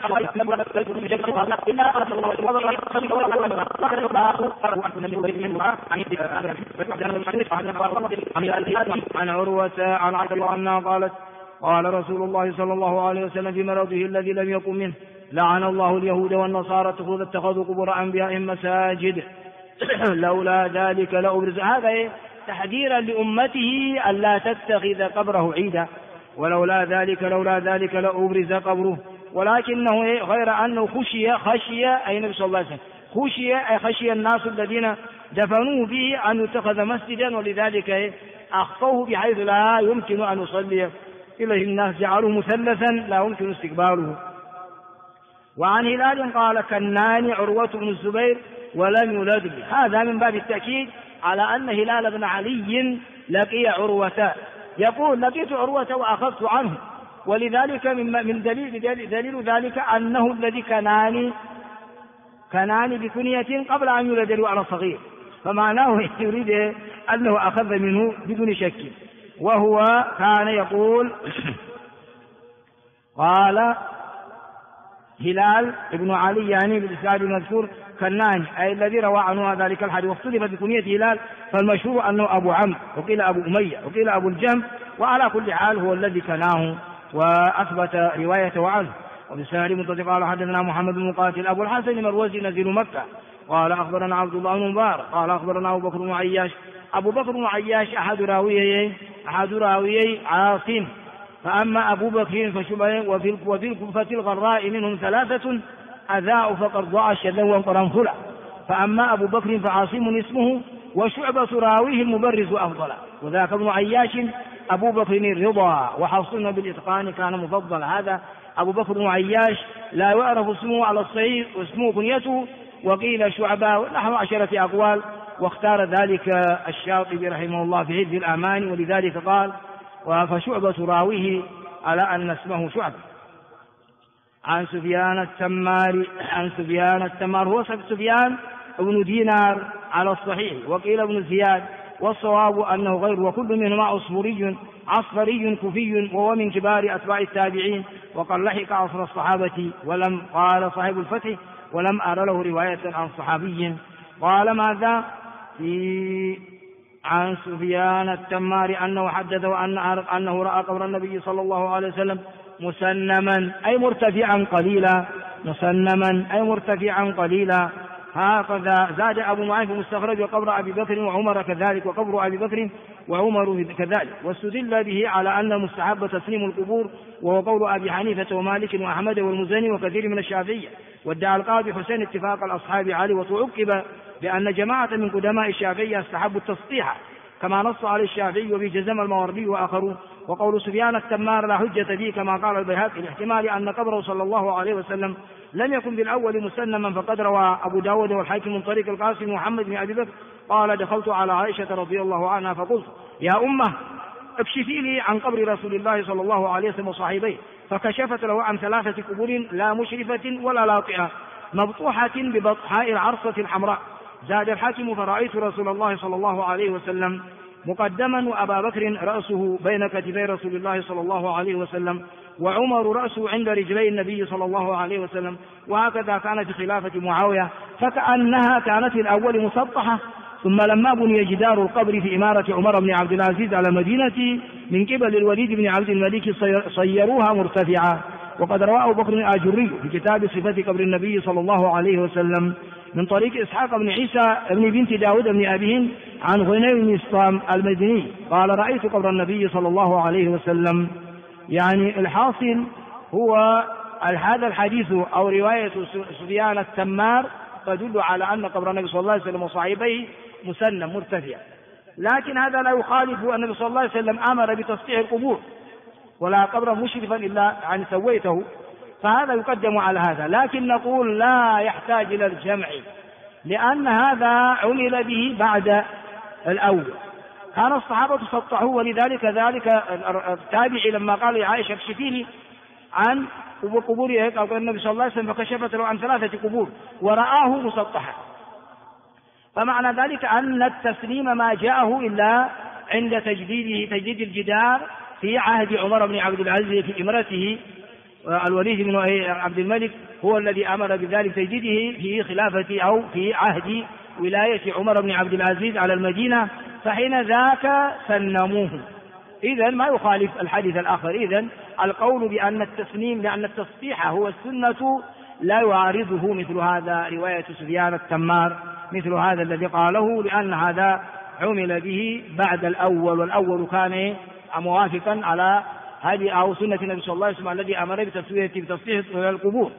عن عروة عن عائشة أنها قالت قال رسول الله صلى الله عليه وسلم في مرضه الذي لم يقم منه لعن الله اليهود والنصارى اتخذوا قبور أنبيائهم مساجد لولا ذلك لأبرز. هذا تحذيرا لأمته ألا تتخذ قبره عيدا، ولولا ذلك لأبرز قبره، ولكنه غير أنه خشي أي النبي صلى الله عليه وسلم خشي الناس الذين دفنوه فيه أن يتخذ مسجدا، ولذلك أخفوه بحيث لا يمكن أن يصلي إليه الناس، جعلوه مثلثا لا يمكن استقباله. وعن هلال قال كناني عروة بن الزبير ولم يولد لي. هذا من باب التأكيد على أن هلال بن علي لقي عروة، يقول لقيت عروة وأخذت عنه، ولذلك من دليل ذلك أنه الذي كناني بكنية قبل أن يولد له على صغير، فمعناه يريد أنه أخذ منه بدون شك. وهو كان يقول قال هلال ابن علي يعني بالإسناد المذكور كناني أي الذي روى عنه ذلك الحديث، واختلف بكنية هلال، فالمشهور أنه أبو عمرو وقيل أبو أمية وقيل أبو الجهم، وعلى كل حال هو الذي كناه وأثبت روايته عنه. وبالسند متصل قال حدثنا محمد بن مقاتل أبو الحسن المروزي نزيل مكة قال أخبرنا عبد الله بن مبارك قال أخبرنا أبو بكر بن عياش. أبو بكر بن عياش أحد راويي عاصم، فأما أبو بكر فشبه وفي الكوفة الغراء منهم 3 أذاء فقد ضاع الشذا وقرنفلا، فأما أبو بكر فعاصم اسمه وشعبة راويه المبرز أفضل، وذاك ابن عياش أبو بكر الرضا وحصلنا بالإتقان كان مفضل. هذا أبو بكر بن عياش لا يعرف اسمه على الصحيح واسمه كنيته، وقيل شعبة نحو 10 أقوال واختار ذلك الشاطبي رحمه الله في حفظ الأماني، ولذلك قال فشعبة راويه على أن اسمه شعبة. عن سفيان التمار هو سفيان بن دينار على الصحيح، وقيل ابن زياد، والصواب أنه غير، وكل منهما عصفري كوفي، وهو من كبار أتباع التابعين، وقد لحق عصر الصحابة. ولم قال صاحب الفتح ولم أرى له رواية عن صحابي. قال ماذا عن سفيان التمار أنه حدثه أنه رأى قبر النبي صلى الله عليه وسلم مسنما أي مرتفعا قليلا. هكذا زاد أبو معين في مستخرج وقبر أبي بكر وعمر كذلك، وقبر أبي بكر وعمر كذلك. واستدل به على أن المستحب تسليم القبور، وهو قول أبي حنيفة ومالك وأحمد والمزني وكثير من الشافعية. وادعى القاضي حسين اتفاق الأصحاب عليه، وتعقب بأن جماعة من قدماء الشافعية استحبوا التسطيح كما نص عليه الشافعي وبه جزم الماوردي وآخرون. وقول سفيان التمار لا حجة به كما قال البيهقي، لاحتمال أن قبره صلى الله عليه وسلم لم يكن بالأول مسنما، فقد روى أبو داود والحاكم من طريق القاسم محمد بن أبي بكر قال دخلت على عائشة رضي الله عنها فقلت يا أمه اكشفي لي عن قبر رسول الله صلى الله عليه وسلم وصاحبيه، فكشفت له عن 3 قبور لا مشرفة ولا لاطئة مبطوحة ببطحاء العرصة الحمراء. زاد الحاكم فرأيت رسول الله صلى الله عليه وسلم مقدما، وأبا بكر رأسه بين كتفي رسول الله صلى الله عليه وسلم، وعمر رأسه عند رجلي النبي صلى الله عليه وسلم. وهكذا كانت خلافة معاوية، فكأنها كانت في الأول مسطحة، ثم لما بني جدار القبر في إمارة عمر بن عبد العزيز على المدينة من قبل الوليد بن عبد الملك صيروها مرتفعة. وقد روى أبو بكر الآجري في كتاب صفة قبر النبي صلى الله عليه وسلم من طريق إسحاق بن عيسى بن بنت داود بن أبيهن عن غنيم بن إسلام المدني قال رأيت قبر النبي صلى الله عليه وسلم. يعني الحاصل هو هذا الحديث أو رواية سفيان التمار تدل على أن قبر النبي صلى الله عليه وسلم وصاحبيه مسنم مرتفع، لكن هذا لا يخالف أن النبي صلى الله عليه وسلم أمر بتصحيح القبور ولا قبر مشرفا إلا عن سويته، فهذا يقدم على هذا. لكن نقول لا يحتاج إلى الجمع، لأن هذا عمل به بعد الأول. كان الصحابة سطحوه، ولذلك التابعي لما قال لعائشة اكشفي لي عن قبور النبي صلى الله عليه وسلم فكشفت له عن 3 قبور ورآه مسطحا. فمعنى ذلك أن التسليم ما جاءه إلا عند تجديد الجدار في عهد عمر بن عبد العزيز في إمرته. الوليد بن عبد الملك هو الذي أمر بذلك تجديده في خلافة أو في عهد ولاية عمر بن عبد العزيز على المدينة، فحين ذاك سنموه. إذن ما يخالف الحديث الآخر. إذن القول بأن التسليم لأن التصحيح هو السنة لا يعارضه مثل هذا رواية سفيان التمار، مثل هذا الذي قاله، لأن هذا عمل به بعد الأول، والأول كان موافقا على هذه أو سنة النبي صلى الله عليه وسلم الذي أمر بتصحيح القبور.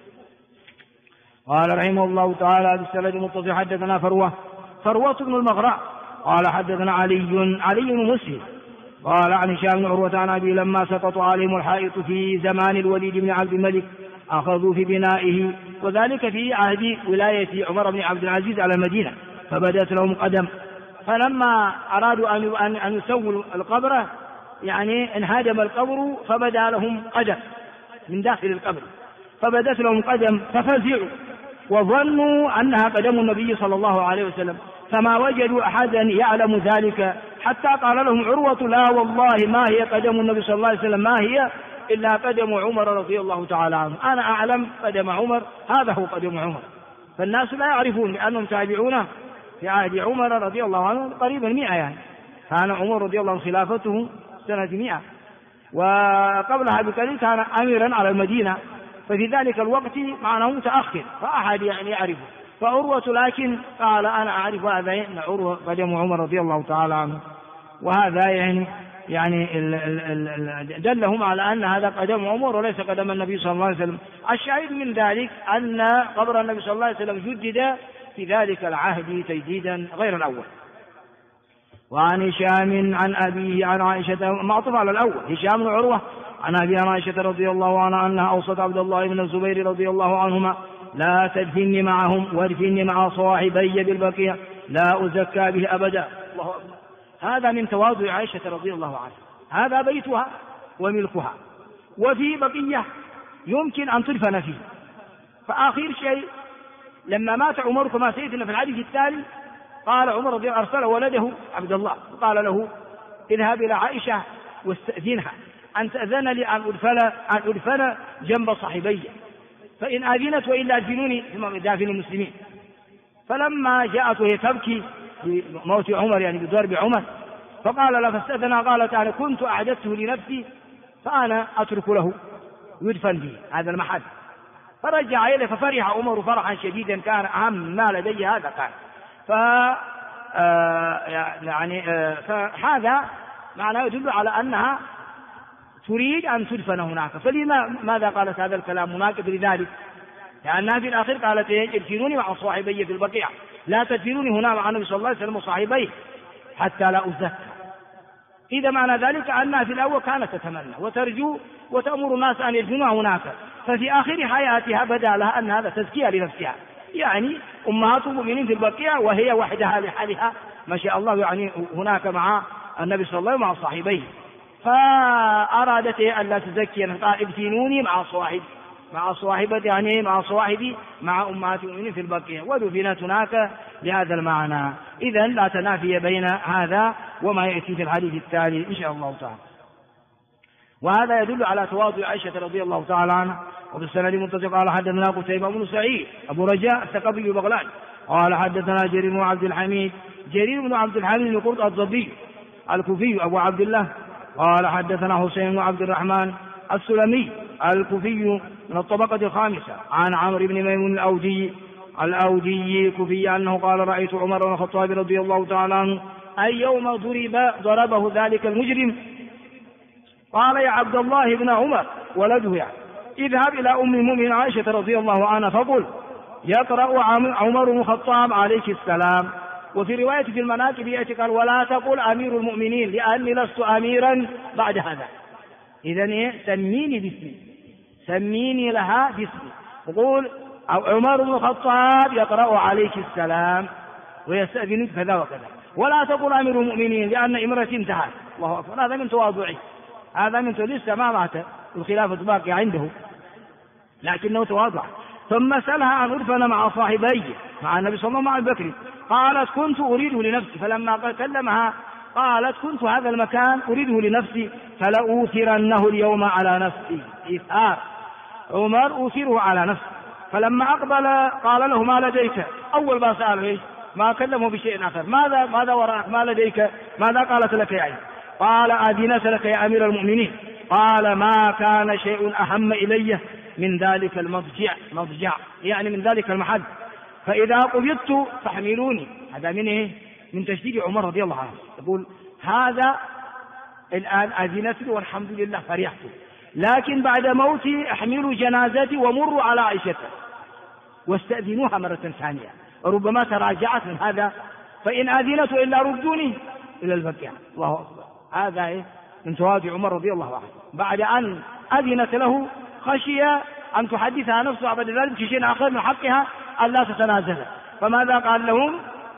قال رحمه الله تعالى بالسند المتصل حدثنا فروة بن المغراء قال حدثنا علي بن مسلم قال عن هشام بن عروة عن أبي لما سقطوا عليهم الحائط في زمان الوليد بن عبد الملك أخذوا في بنائه، وذلك في عهد ولاية عمر بن عبد العزيز على المدينة، فبدت لهم قدم، فلما أرادوا أن يسووا القبر يعني انهدم القبر فبدا لهم قدم من داخل القبر، فبدت لهم قدم ففزعوا وظنوا أنها قدم النبي صلى الله عليه وسلم، فما وجدوا أحدا يعلم ذلك حتى قال لهم عروة لا والله ما هي قدم النبي صلى الله عليه وسلم، ما هي إلا قدم عمر رضي الله تعالى عنه، أنا أعلم قدم عمر، هذا هو قدم عمر. فالناس لا يعرفون لأنهم تابعون في عهد عمر رضي الله عنه قريبا 100، يعني كان عمر رضي الله عنه خلافته سنة 100، وقبلها بقليل كان أميرا على المدينة، ففي ذلك الوقت معناه متأخر فأحد يعني يعرفه. فعروة لكن قال أنا أعرف هذا عروة قدم عمر رضي الله تعالى عنه، وهذا يعني دلهم على أن هذا قدم عمر وليس قدم النبي صلى الله عليه وسلم. الشاهد من ذلك أن قبر النبي صلى الله عليه وسلم جدد في ذلك العهد تجديدا غير الأول. وعن هشام عن أبيه عن عائشة معطوف على الأول، هشام بن عروة عن أبي عائشة رضي الله عنها أنها أوصت عبد الله بن الزبير رضي الله عنهما لا تدفني معهم وادفني مع صاحبي بالبقيع لا أزكى به أبدا. الله أكبر. هذا من تواضع عائشة رضي الله عنها، هذا بيتها وملكها، وفي بقية يمكن أن تدفن فيه. فآخر شيء لما مات عمر كما سيأتينا في الحديث التالي، قال عمر رضي الله عنه أرسل ولده عبد الله قال له اذهب إلى عائشة واستأذنها أن تأذن لي أن أدفن جنب صاحبي، فإن آذنت وإلا أدفنوني ثم دافن المسلمين. فلما جاءت وهي تبكي بموت عمر يعني بضرب عمر، فقال لا فاستأذنها، قالت أنا كنت أعددته لنفسي فأنا أترك له يدفن به هذا المحل. فرجع إليه ففرح عمر فرحا شديدا، كان أهم ما لدي هذا كان. فهذا معناه يدل على أنها تريد أن تدفن هناك. ماذا قالت هذا الكلام مناقض لذلك؟ لأنها في الآخر قالت ادفنوني مع صاحبي في البقيع، لا تدفنوني هنا مع النبي صلى الله عليه وسلم وصاحبيه حتى لا أزكى. إذا معنى ذلك أنها في الأول كانت تتمنى وترجو وتأمر الناس أن يدفنوها هناك، ففي آخر حياتها بدا لها أن هذا تزكية لنفسها، يعني أمهات المؤمنين في البقيع وهي وحدها لحالها ما شاء الله، يعني هناك مع النبي صلى الله عليه وسلم ومع صاحبيه. فأرادت أن لا تزكي، قال ادفنوني مع صاحبتي يعني مع صاحبي مع أمهات المؤمنين في البقيع، ودفنت هناك لهذا المعنى. إذن لا تنافي بين هذا وما يأتي في الحديث التالي إن شاء الله تعالى. وهذا يدل على تواضع عائشة رضي الله تعالى عنها. وفي السند متصل قال حدثنا قتيبة بن سعيد أبو رجاء الثقفي البغلاني قال حدثنا جرير بن عبد الحميد بن قرط الضبي الكوفي أبو عبد الله قال حدثنا حسين بن عبد الرحمن السلمي الكوفي من الطبقة الخامسة عن عمرو بن ميمون الأودي كوفي أنه قال رأيت عمر بن الخطاب رضي الله تعالى عنه أي يوم ضربه ذلك المجرم، قال يا عبد الله بن عمر ولده يعني اذهب إلى أم المؤمنين عائشة رضي الله عنها فقل يقرأ عمر بن الخطاب عليه السلام. وفي رواية في المناكب يأتي قال ولا تقل أمير المؤمنين لأني لست أميرا بعد هذا. إذن سميني باسمي، سميني لها باسمي، وقول عمر بن الخطاب يقرأ عليك السلام ويستأذنك كذا وكذا، ولا تقل أمير المؤمنين لأن إمرتي انتهت. الله أكبر. هذا من تواضعه، هذا من لسه ما مات الخلافة باقي عنده لكنه تواضع. ثم سألها أن أدفن مع صاحبي مع النبي صلى الله عليه وسلم، قالت كنت أريده لنفسي، فلما كلمها قالت كنت هذا المكان أريده لنفسي فلأوثرنه اليوم على نفسي. إثار عمر أوثره على نفسي. فلما أقبل قال له ما لديك، أول ما سأله ما كلمه بشيء آخر، ماذا وراءك، ما لديك، ماذا قالت لك يعني؟ قال أذنت لك يا أمير المؤمنين. قال ما كان شيء أهم إلي من ذلك المضجع يعني من ذلك المحل، فإذا قبضت فاحملوني. هذا من تشديد عمر رضي الله عنه، يقول هذا الآن أذنت لي والحمد لله فرحت، لكن بعد موتي احملوا جنازتي ومروا على عائشة واستأذنوها مرة ثانية، ربما تراجعت من هذا، فإن أذنت إلا ردوني إلى البقيع. الله أكبر. هذا من تواضع عمر رضي الله عنه، بعد أن أذنت له خشي أن تحدثها نفسها بعد ذلك شيء آخر من حقها ألا تتنازل، فماذا قال لهم؟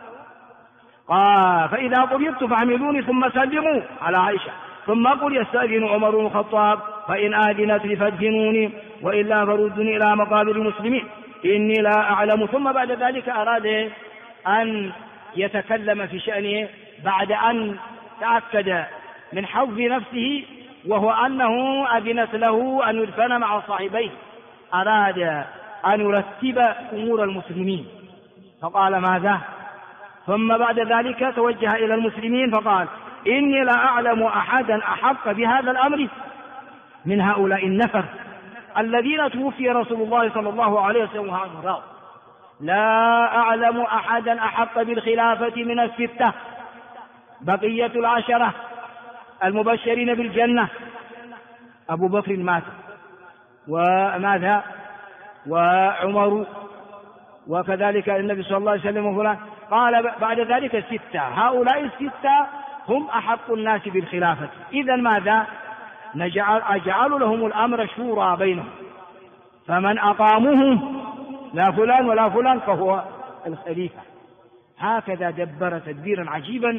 قال فإذا قبضت فاحملوني ثم سلموا على عائشة، ثم قل يستأذن عمر بن الخطاب فإن آذنت لي فادفنوني وإلا فردوني إلى مقابر المسلمين إني لا أعلم. ثم بعد ذلك أراد أن يتكلم في شأنه بعد أن تأكد من حظ نفسه، وهو أنه أذنت له أن يدفن مع صاحبيه، أراد أن يرتب أمور المسلمين فقال ماذا؟ ثم بعد ذلك توجه إلى المسلمين فقال إني لا أعلم أحدا أحق بهذا الأمر من هؤلاء النفر الذين توفي رسول الله صلى الله عليه وسلم عنهم راض. لا أعلم أحدا أحق بالخلافة من الستة بقية العشرة المبشرين بالجنة. أبو بكر مات وماذا وعمر وكذلك النبي صلى الله عليه وسلم وفلان. قال بعد ذلك الستة، هؤلاء الستة هم أحق الناس بالخلافة. إذن ماذا أجعل لهم الأمر شورى بينهم، فمن أقاموه لا فلان ولا فلان فهو الخليفة. هكذا دبر تدبيرا عجيبا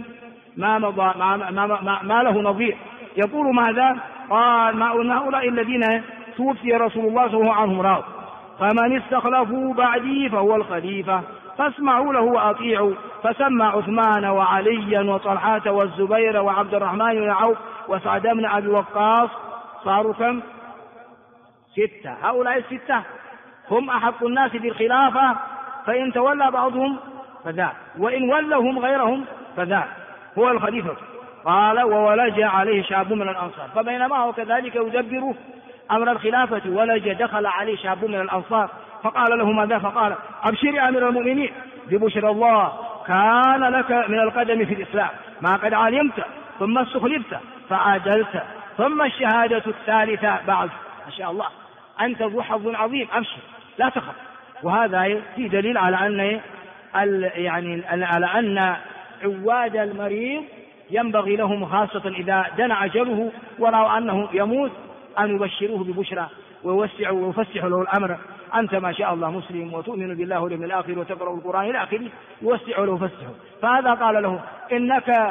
ما له نظير. يقول ماذا؟ قال ما هؤلاء الذين توفي رسول الله صلى الله عنهم راض، فمن استخلفوا بعدي فهو الخليفة فاسمعوا له وأطيعوا. فسمى عثمان وعليا وطلحة والزبير وعبد الرحمن بن عوف وسعد بن أبي وقاص. صاروا كم؟ 6. هؤلاء 6 هم أحق الناس بالخلافة، فإن تولى بعضهم فذاك، وإن ولهم غيرهم فذاك هو الخليفة. قال وولج عليه شاب من الأنصار. فبينما هو كذلك يدبر أمر الخلافة ولج دخل عليه شاب من الأنصار فقال له ماذا؟ فقال أبشر يا أمير المؤمنين ببشرى الله، كان لك من القدم في الإسلام ما قد علمت، ثم استخلفت فعدلت، ثم الشهادة الثالثة بعد. ما شاء الله، أنت ذو حظ عظيم، أبشر لا تخف. وهذا في دليل على أن عواد المريض ينبغي لهم خاصة إذا دنا أجله ورأوا أنه يموت أن يبشروه ببشرى ويفسحوا له الأمر. أنت ما شاء الله مسلم وتؤمن بالله واليوم الآخر وتقرأ القرآن إلى آخره، يوسعوا له ويفسحوا. فهذا قال له إنك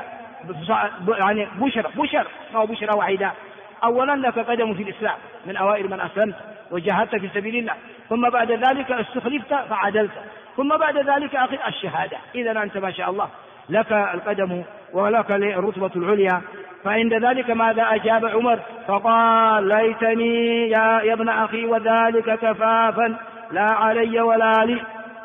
بشر أو بشرى واحدة. أولا لك قدم في الإسلام من أوائل من أسلمت وجاهدت في سبيل الله، ثم بعد ذلك استخلفت فعدلت، ثم بعد ذلك أخذ الشهادة. إذا أنت ما شاء الله لك القدم ولك الرتبة العليا. فعند ذلك ماذا أجاب عمر؟ فقال ليتني يا ابن أخي وذلك كفافا لا علي ولا لي.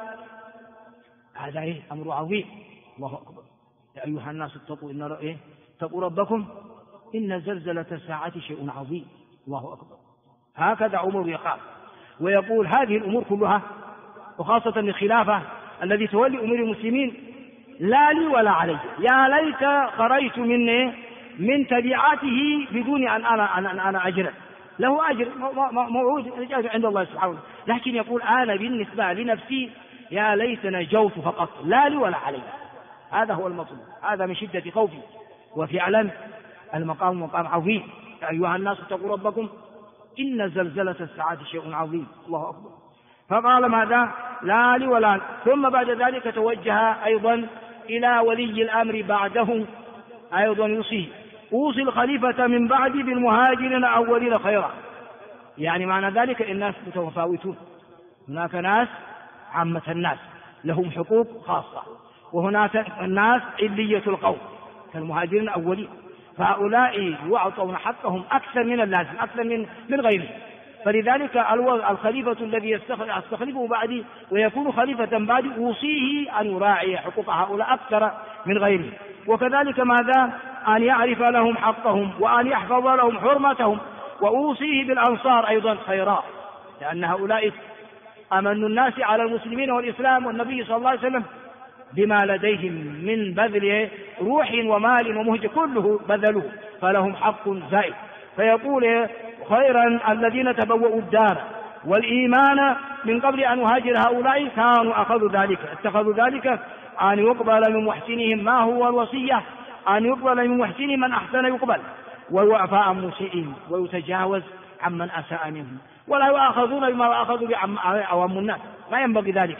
هذا أمر عظيم. الله أكبر. يا أيها الناس اتقوا ربكم إن زلزلة الساعة شيء عظيم. الله أكبر. هكذا عمر يقال ويقول هذه الأمور كلها، وخاصة الخلافة الذي تولي أمور المسلمين، لا لي ولا علي. يا ليت خرجت من تبعاته بدون أن أنا أجر له، أجر موعود عند الله سبحانه. لكن يقول أنا بالنسبة لنفسي يا ليت نجوت فقط، لا لي ولا علي. هذا هو المطلوب. هذا من شدة خوفي. وفعلا المقام مقام عظيم. يا أيها الناس اتقوا ربكم إن زلزلة الساعة شيء عظيم. الله أكبر. فقال ماذا؟ لا لي ولا لي. ثم بعد ذلك توجه أيضا إلى ولي الأمر بعده أيضا يوصي الخليفة من بعد بالمهاجرين أولين خيرا. يعني معنى ذلك الناس متفاوتون، هناك ناس عامة الناس لهم حقوق خاصة، وهناك الناس علية القوم كالمهاجرين الأولين، فهؤلاء يعطون حقهم أكثر من اللازم، أكثر من غيره. فلذلك الخليفة الذي يستخلفه بعدي ويكون خليفة بعدي أوصيه أن يراعي حقوق هؤلاء أكثر من غيره. وكذلك ماذا؟ أن يعرف لهم حقهم وأن يحفظ لهم حرمتهم. وأوصيه بالأنصار أيضا خيرا، لأن هؤلاء أمن الناس على المسلمين والإسلام والنبي صلى الله عليه وسلم بما لديهم من بذل روح ومال ومهج كله بذلوه، فلهم حق زائد. فيقول خيرا الذين تبوأوا الدار والإيمان من قبل أن يهاجر هؤلاء كانوا اتخذوا ذلك أن يقبل من محسنهم ما هو الوصية، أن يقبل من محسنهم من أحسن يقبل، ويعفى عن مسيئهم ويتجاوز عمن أساء منهم، ولا يؤاخذون بما أخذوا بعوام الناس، ما ينبغي ذلك.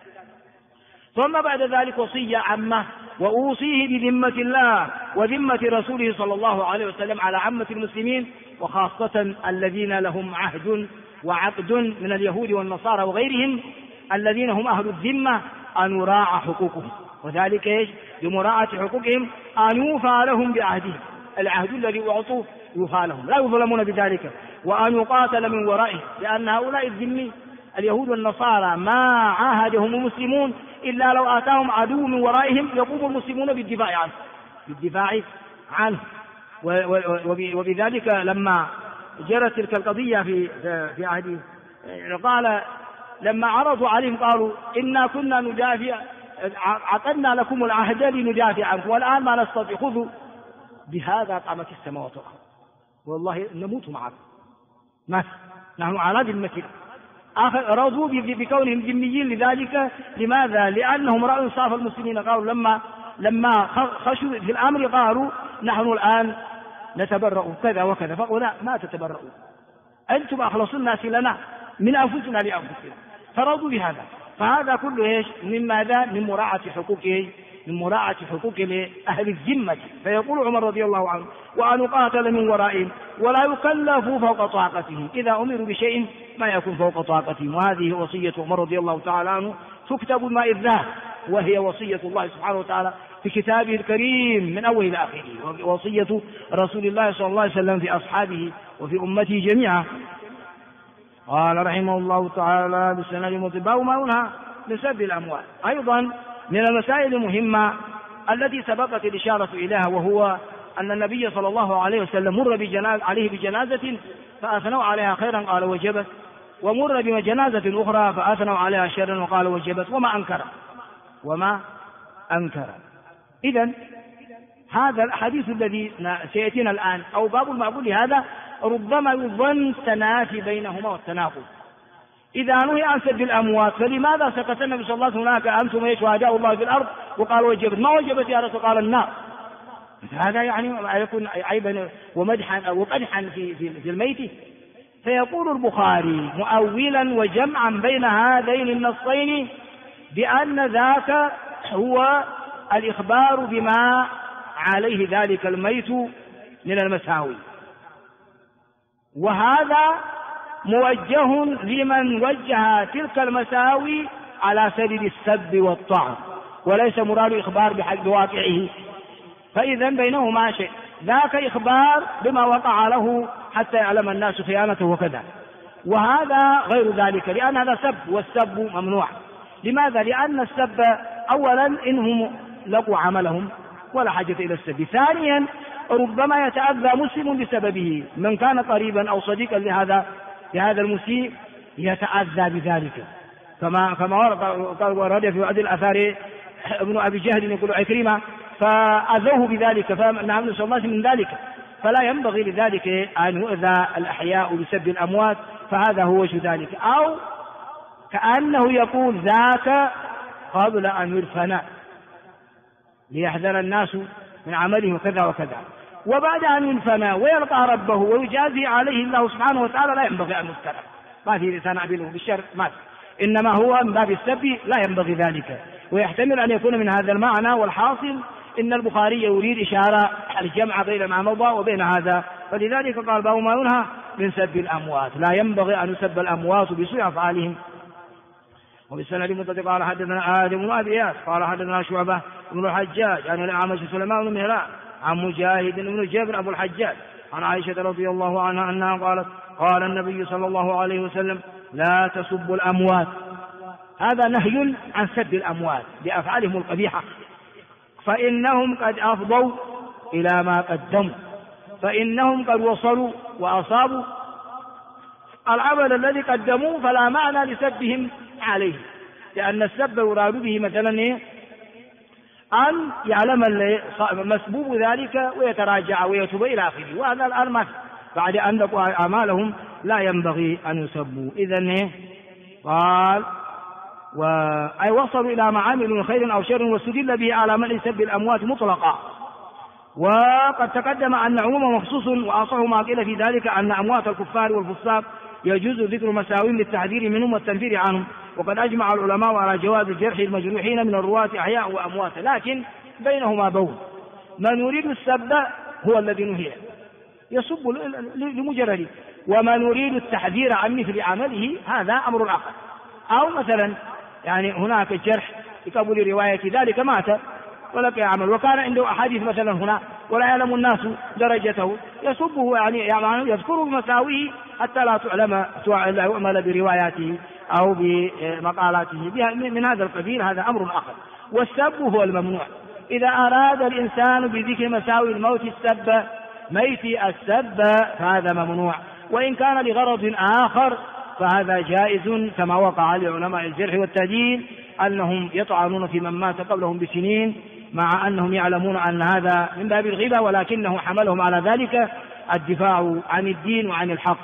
ثم بعد ذلك وصية عامة، وأوصيه بذمة الله وذمة رسوله صلى الله عليه وسلم على عامة المسلمين، وخاصة الذين لهم عهد وعقد من اليهود والنصارى وغيرهم الذين هم أهل الذمة، أن يراعى حقوقهم، وذلك بمراعاة حقوقهم أن يوفى لهم بعهدهم، العهد الذي أعطوا يوفى لهم، لا يظلمون بذلك، وأن يقاتل من ورائهم، لأن هؤلاء الذمي اليهود والنصارى ما عاهدهم المسلمون إلا لو آتاهم عدو من ورائهم يقوم المسلمون بالدفاع عنه. وبذلك لما جرت تلك القضية في عهد قال لما عرضوا عليهم قالوا إنا كنا ندافع، عقدنا لكم العهد لندافع عنكم والآن ما نستطيع، خذوا بهذا قامت السماوات والأرض، والله نموت معكم، نحن على ذمتنا. رضوا بكونهم ذميين لذلك. لماذا؟ لأنهم رأوا إنصاف المسلمين. قالوا لما خشوا في الأمر قالوا نحن الآن نتبرأ كذا وكذا، فقلنا ما تتبرؤوا، أنتم أخلصوا الناس لنا من أنفسنا لأنفسنا، فرضوا بهذا. فهذا كله ايش؟ من ماذا؟ من مراعاة حقوقه، من مراعاة حقوق أهل الذمة. فيقول عمر رضي الله عنه: وأن يقاتل من ورائهم ولا يكلفوا فوق طاقته، إذا أمروا بشيء ما يكون فوق طاقتهم. وهذه وصية عمر رضي الله تعالى عنه، تكتب بماء الذهب، وهي وصية الله سبحانه وتعالى في كتابه الكريم من أول إلى آخره، ووصية رسول الله صلى الله عليه وسلم في أصحابه وفي أمته جميعا. قال رحمه الله تعالى: بسند مطبع ما ينهى بسب الأموال. أيضا من المسائل المهمة التي سبقت الإشارة إليها، وهو أن النبي صلى الله عليه وسلم مر عليه بجنازة فأثنوا عليها خيرا قال وجبت، ومر بجنازة أخرى فأثنوا عليها شرا وقال وجبت، وما أنكر. إذن هذا الحديث الذي سيأتينا الآن أو باب المعقول هذا ربما يظن تنافي بينهما والتناقض. إذا نهي عن سب الأموات فلماذا سكت النبي صلى الله عليه وسلم هناك أنتم شهداء الله في الأرض وقال وجبت؟ ما وجبت يا رسول؟ قال النار. هذا يعني يكون عيبا ومدحا أو قدحا في الميت. فيقول البخاري مؤولا وجمعا بين هذين النصين بأن ذاك هو الإخبار بما عليه ذلك الميت من المساوي، وهذا موجه لمن وجه تلك المساوي على سبيل السب والطعن، وليس مراد إخبار بواقعه. فإذا بينهما شيء، ذاك إخبار بما وقع له حتى يعلم الناس خيانته وكذا، وهذا غير ذلك، لأن هذا سب، والسب ممنوع. لماذا؟ لأن السب أولا إنهم لقوا عملهم ولا حاجة إلى السب. ثانيا ربما يتأذى مسلم بسببه، من كان قريبا أو صديقا لهذا المسيء يتأذى بذلك، كما ورد في بعض الآثار ابن أبي جهل يقول عكرمة فأذوه بذلك، فنهى النبي صلى الله عليه وسلم من ذلك. فلا ينبغي لذلك أن يؤذى الأحياء بسب الأموات، فهذا هو وجه ذلك. أو كأنه يقول ذاك قبل أن يدفن ليحذر الناس من عمله وكذا وكذا، وبعد أن يدفن ويلقى ربه ويجازي عليه الله سبحانه وتعالى لا ينبغي أن يذكر، ما في لسان عبده بالشر مات، إنما هو من باب السب لا ينبغي ذلك. ويحتمل أن يكون من هذا المعنى، والحاصل إن البخاري يريد إشارة الجمع بين ما مضى وبين هذا، فلذلك قال باب ما ينهى من سب الأموات، لا ينبغي أن يسب الأموات بسوء أفعالهم. وبالسند المتصل قال حدثنا آدم بن أبي إياس قال حدثنا شعبة بن الحجاج عن الأعمش سليمان بن مهران عن مجاهد بن جابر أبو الحجاج عن عائشة رضي الله عنها أنها قالت قال النبي صلى الله عليه وسلم: لا تسبوا الأموات. هذا نهي عن سب الأموات بأفعالهم القبيحة، فإنهم قد أفضوا إلى ما قدموا، فإنهم قد وصلوا وأصابوا العمل الذي قدموه، فلا معنى لسبهم عليه، لأن السب يراد به مثلا أن يعلم مسبوب ذلك ويتراجع ويتوب إلى آخره، وهذا الآن ما بعد أن لقوا أعمالهم لا ينبغي أن يسبوا. إذن قال أي وصلوا إلى ما عملوا من خير أو شر، واستدل به على منع سب الأموات مطلقا. وقد تقدم أن عموم مخصوص، وأصح ما قيل في ذلك أن أموات الكفار والفساق يجوز ذكر مساويهم للتحذير منهم والتنفير عنهم. وقد أجمع العلماء على جواز الجرح المجروحين من الرواة أحياء وأموات، لكن بينهما بون. من يريد السب هو الذي نهي يسب لمجرد، ومن يريد التحذير عن مثل عمله هذا أمر آخر. أو مثلا يعني هناك جرح بقبول رواية ذلك مات ولك يعمل، وكان عنده أحاديث مثلا هنا ولا يعلم الناس درجته، يسبه يعني يذكر بمساويه حتى لا لا يؤمل برواياته أو بمقالاته من هذا القبيل، هذا أمر آخر. والسب هو الممنوع. إذا أراد الإنسان بذكر مساوي الموت السب ميت السب فهذا ممنوع، وإن كان لغرض آخر فهذا جائز، كما وقع لعلماء الجرح والتعديل أنهم يطعنون في من مات قبلهم بسنين، مع أنهم يعلمون أن هذا من باب الغيبة، ولكنه حملهم على ذلك الدفاع عن الدين وعن الحق.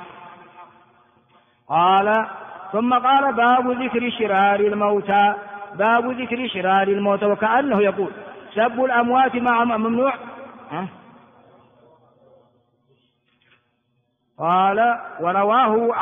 قال ثم قال باب ذكر شرار الموتى، باب ذكر شرار الموتى، وكأنه يقول سب الأموات مع ممنوع. قال ورواه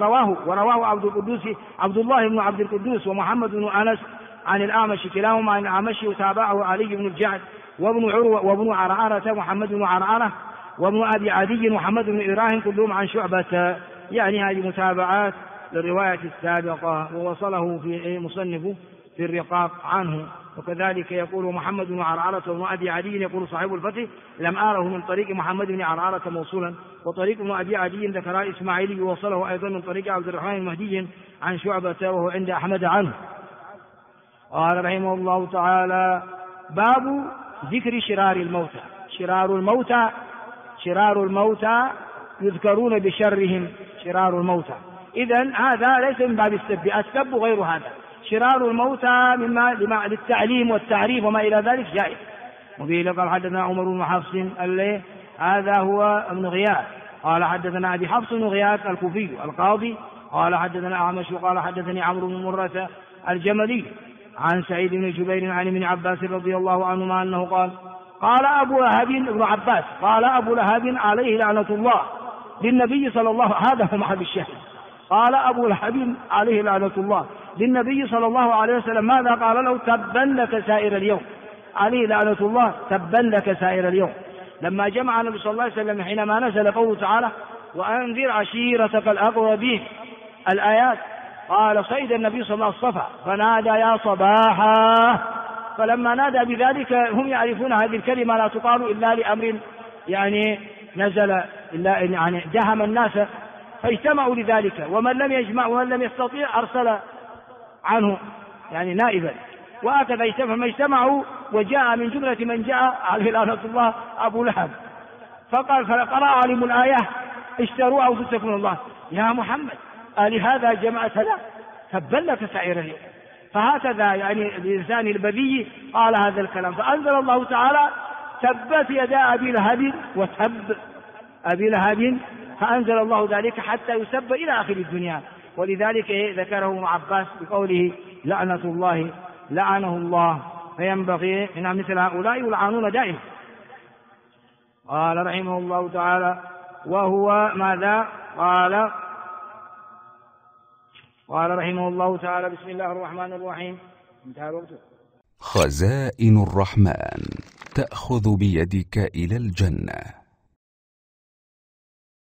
عبد الله بن عبد القدوس ومحمد بن أنس عن الأعمش كلاهما عن الأعمش وتابعه علي بن الجعد وابن عروة وابن عرعرة محمد بن عرعرة وابن أبي عدي محمد بن إبراهيم كلهم عن شعبة. يعني هذه متابعات للرواية السابقة، ووصله في مصنفه في الرقاق عنه. وكذلك يقول محمد بن عرعرة وابن أبي عدي يقول صاحب الفتح لم أره من طريق محمد بن عرعرة موصولا، وطريق ابن أبي عدي ذكر إسماعيلي ووصله أيضا من طريق عبد الرحمن المهدي عن شعبة وهو عند أحمد عنه. قال رحمه الله تعالى باب ذكر شرار الموتى. شرار الموتى يذكرون بشرهم شرار الموتى. إذن هذا ليس من باب السب غير هذا. شرار الموتى مما للتعليم والتعريف وما إلى ذلك جائز. وبه قال حدثنا عمر بن حفص هذا هو ابن غياث قال حدثنا أبي حفص بن غياث الكوفي القاضي قال حدثنا أعمش قال حدثني عمرو بن مرة الجملي عن سعيد بن جبير عن ابن عباس رضي الله عنهما أنه قال أبو لهب ابن عباس قال أبو لهب عليه لعنة الله للنبي صلى الله هذا هو محل الشاهد. قال أبو لهب عليه لعنة الله للنبي صلى الله عليه وسلم ماذا قال له؟ تبا لك سائر اليوم. عليه لعنة الله تبا لك سائر اليوم. لما جمع النبي صلى الله عليه وسلم حينما نزل قوله تعالى وأنذر عشيرتك الأقربين الآيات، قال صعد النبي صلى الله عليه وسلم فنادى يا صباحا، فلما نادى بذلك هم يعرفون هذه الكلمة لا تقال إلا لأمر يعني نزل إلا يعني دهم الناس فاجتمعوا لذلك، ومن لم يجمع ومن لم يستطيع أرسل عنه يعني نائبا، وهكذا اجتمعوا وجاء من جملة من جاء عليه لعنة الله أبو لهب. فقال فقرأ علم الآية اشتروا أو تتقون الله. يا محمد لهذا جمعتنا تبا لك سائر اليوم. فهكذا يعني الإنسان البذيء قال هذا الكلام، فأنزل الله تعالى تبت يدا أبي لهب وتب أبي لهب، فأنزل الله ذلك حتى يسب إلى آخر الدنيا. ولذلك ذكره ابن عباس بقوله لعنة الله لعنه الله، فينبغي أن مثل هؤلاء يلعنون دائما. قال رحمه الله تعالى وهو ماذا؟ قال رحمه الله تعالى بسم الله الرحمن الرحيم. انتهى الوقت. خزائن الرحمن تأخذ بيدك إلى الجنة.